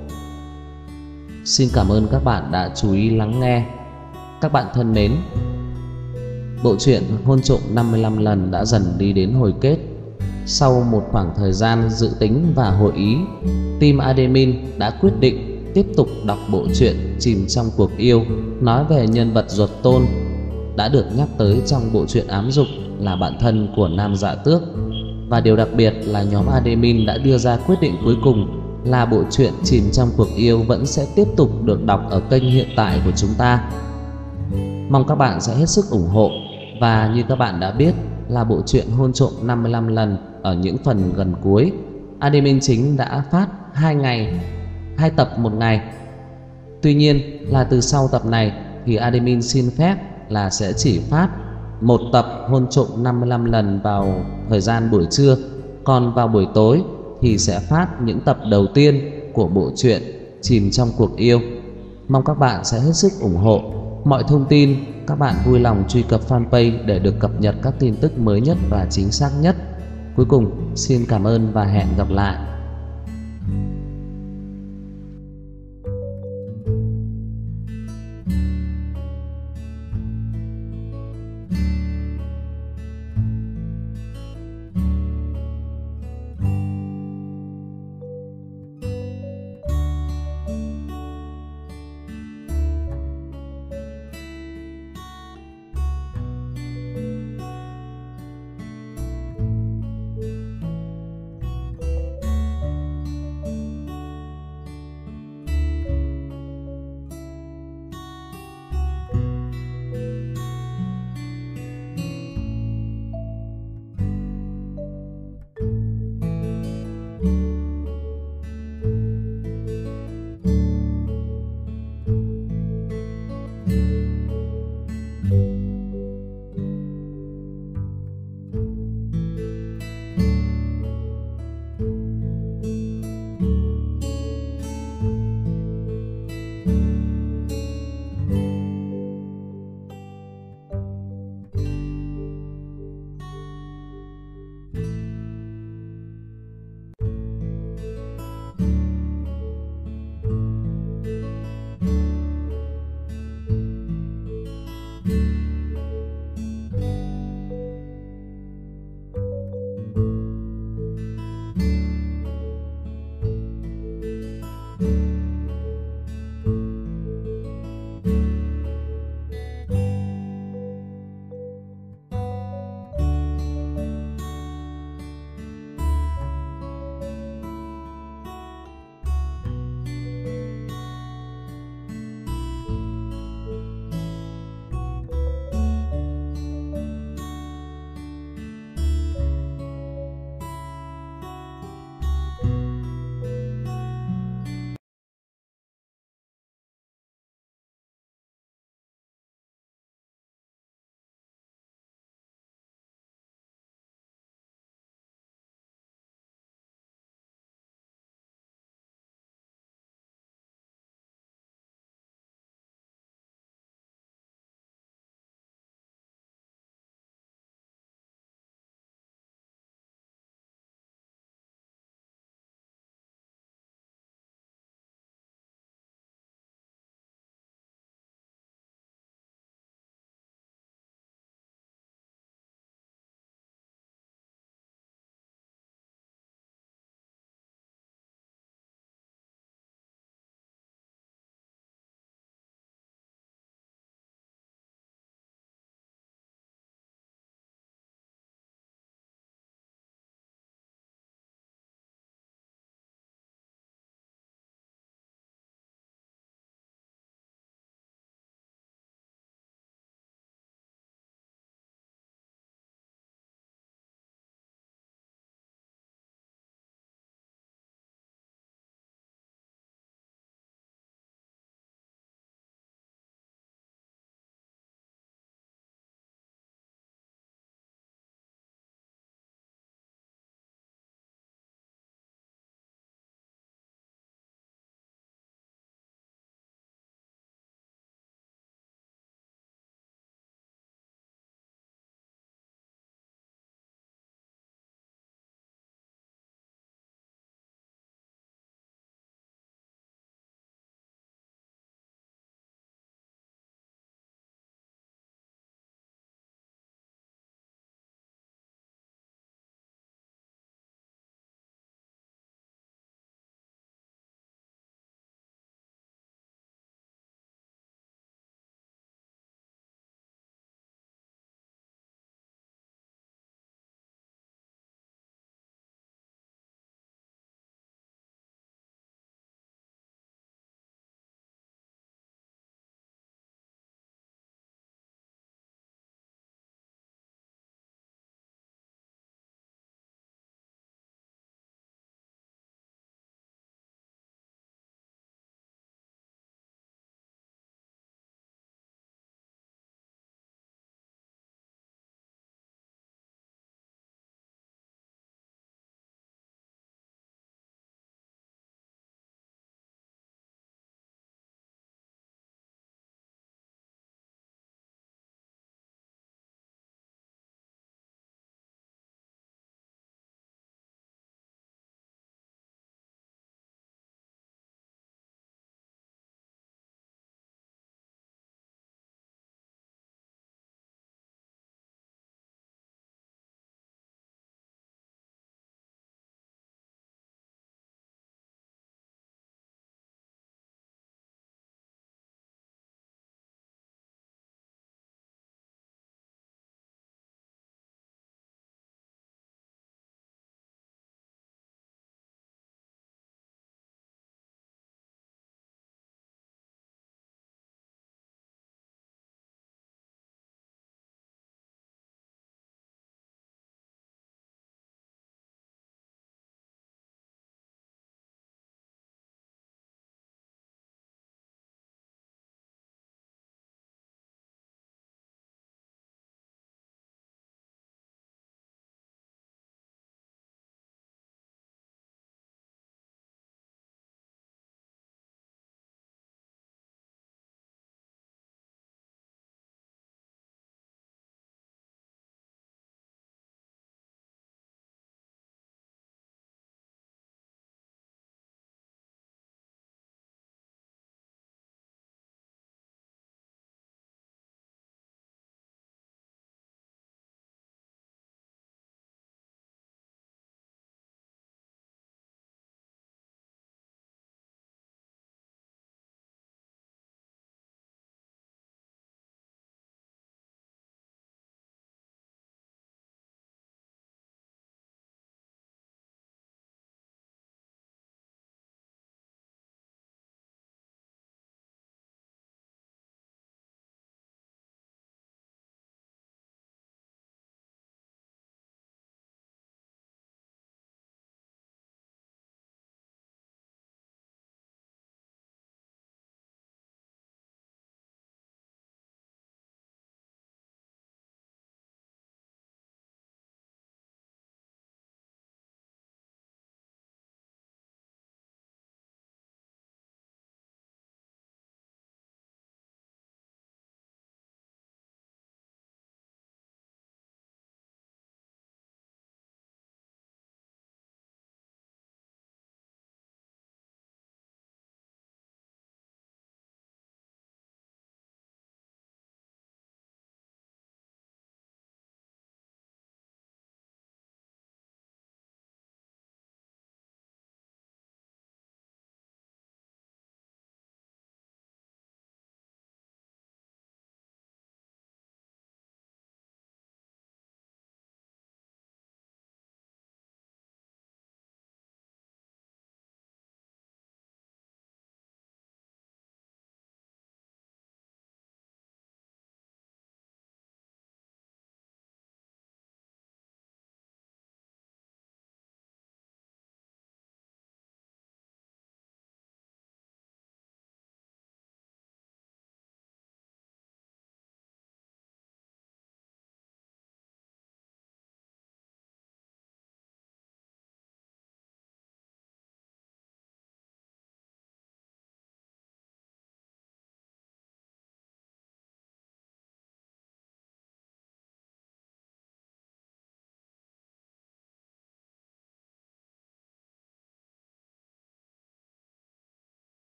Speaker 1: Xin cảm ơn các bạn đã chú ý lắng nghe. Các bạn thân mến, bộ truyện Hôn trộm 55 lần đã dần đi đến hồi kết. Sau một khoảng thời gian dự tính và hội ý, team admin đã quyết định tiếp tục đọc bộ truyện Chìm trong cuộc yêu, nói về nhân vật ruột tôn đã được nhắc tới trong bộ truyện ám dục là bạn thân của Nam Dạ Tước. Và điều đặc biệt là nhóm admin đã đưa ra quyết định cuối cùng là bộ truyện Chìm trong cuộc yêu vẫn sẽ tiếp tục được đọc ở kênh hiện tại của chúng ta. Mong các bạn sẽ hết sức ủng hộ. Và như các bạn đã biết là bộ truyện Hôn trộm 55 lần ở những phần gần cuối, admin chính đã phát 2 tập một ngày. Tuy nhiên là từ sau tập này thì admin xin phép là sẽ chỉ phát một tập Hôn trộm 55 lần vào thời gian buổi trưa, còn vào buổi tối thì sẽ phát những tập đầu tiên của bộ truyện Chìm trong cuộc yêu. Mong các bạn sẽ hết sức ủng hộ. Mọi thông tin các bạn vui lòng truy cập fanpage để được cập nhật các tin tức mới nhất và chính xác nhất. Cuối cùng, xin cảm ơn và hẹn gặp lại.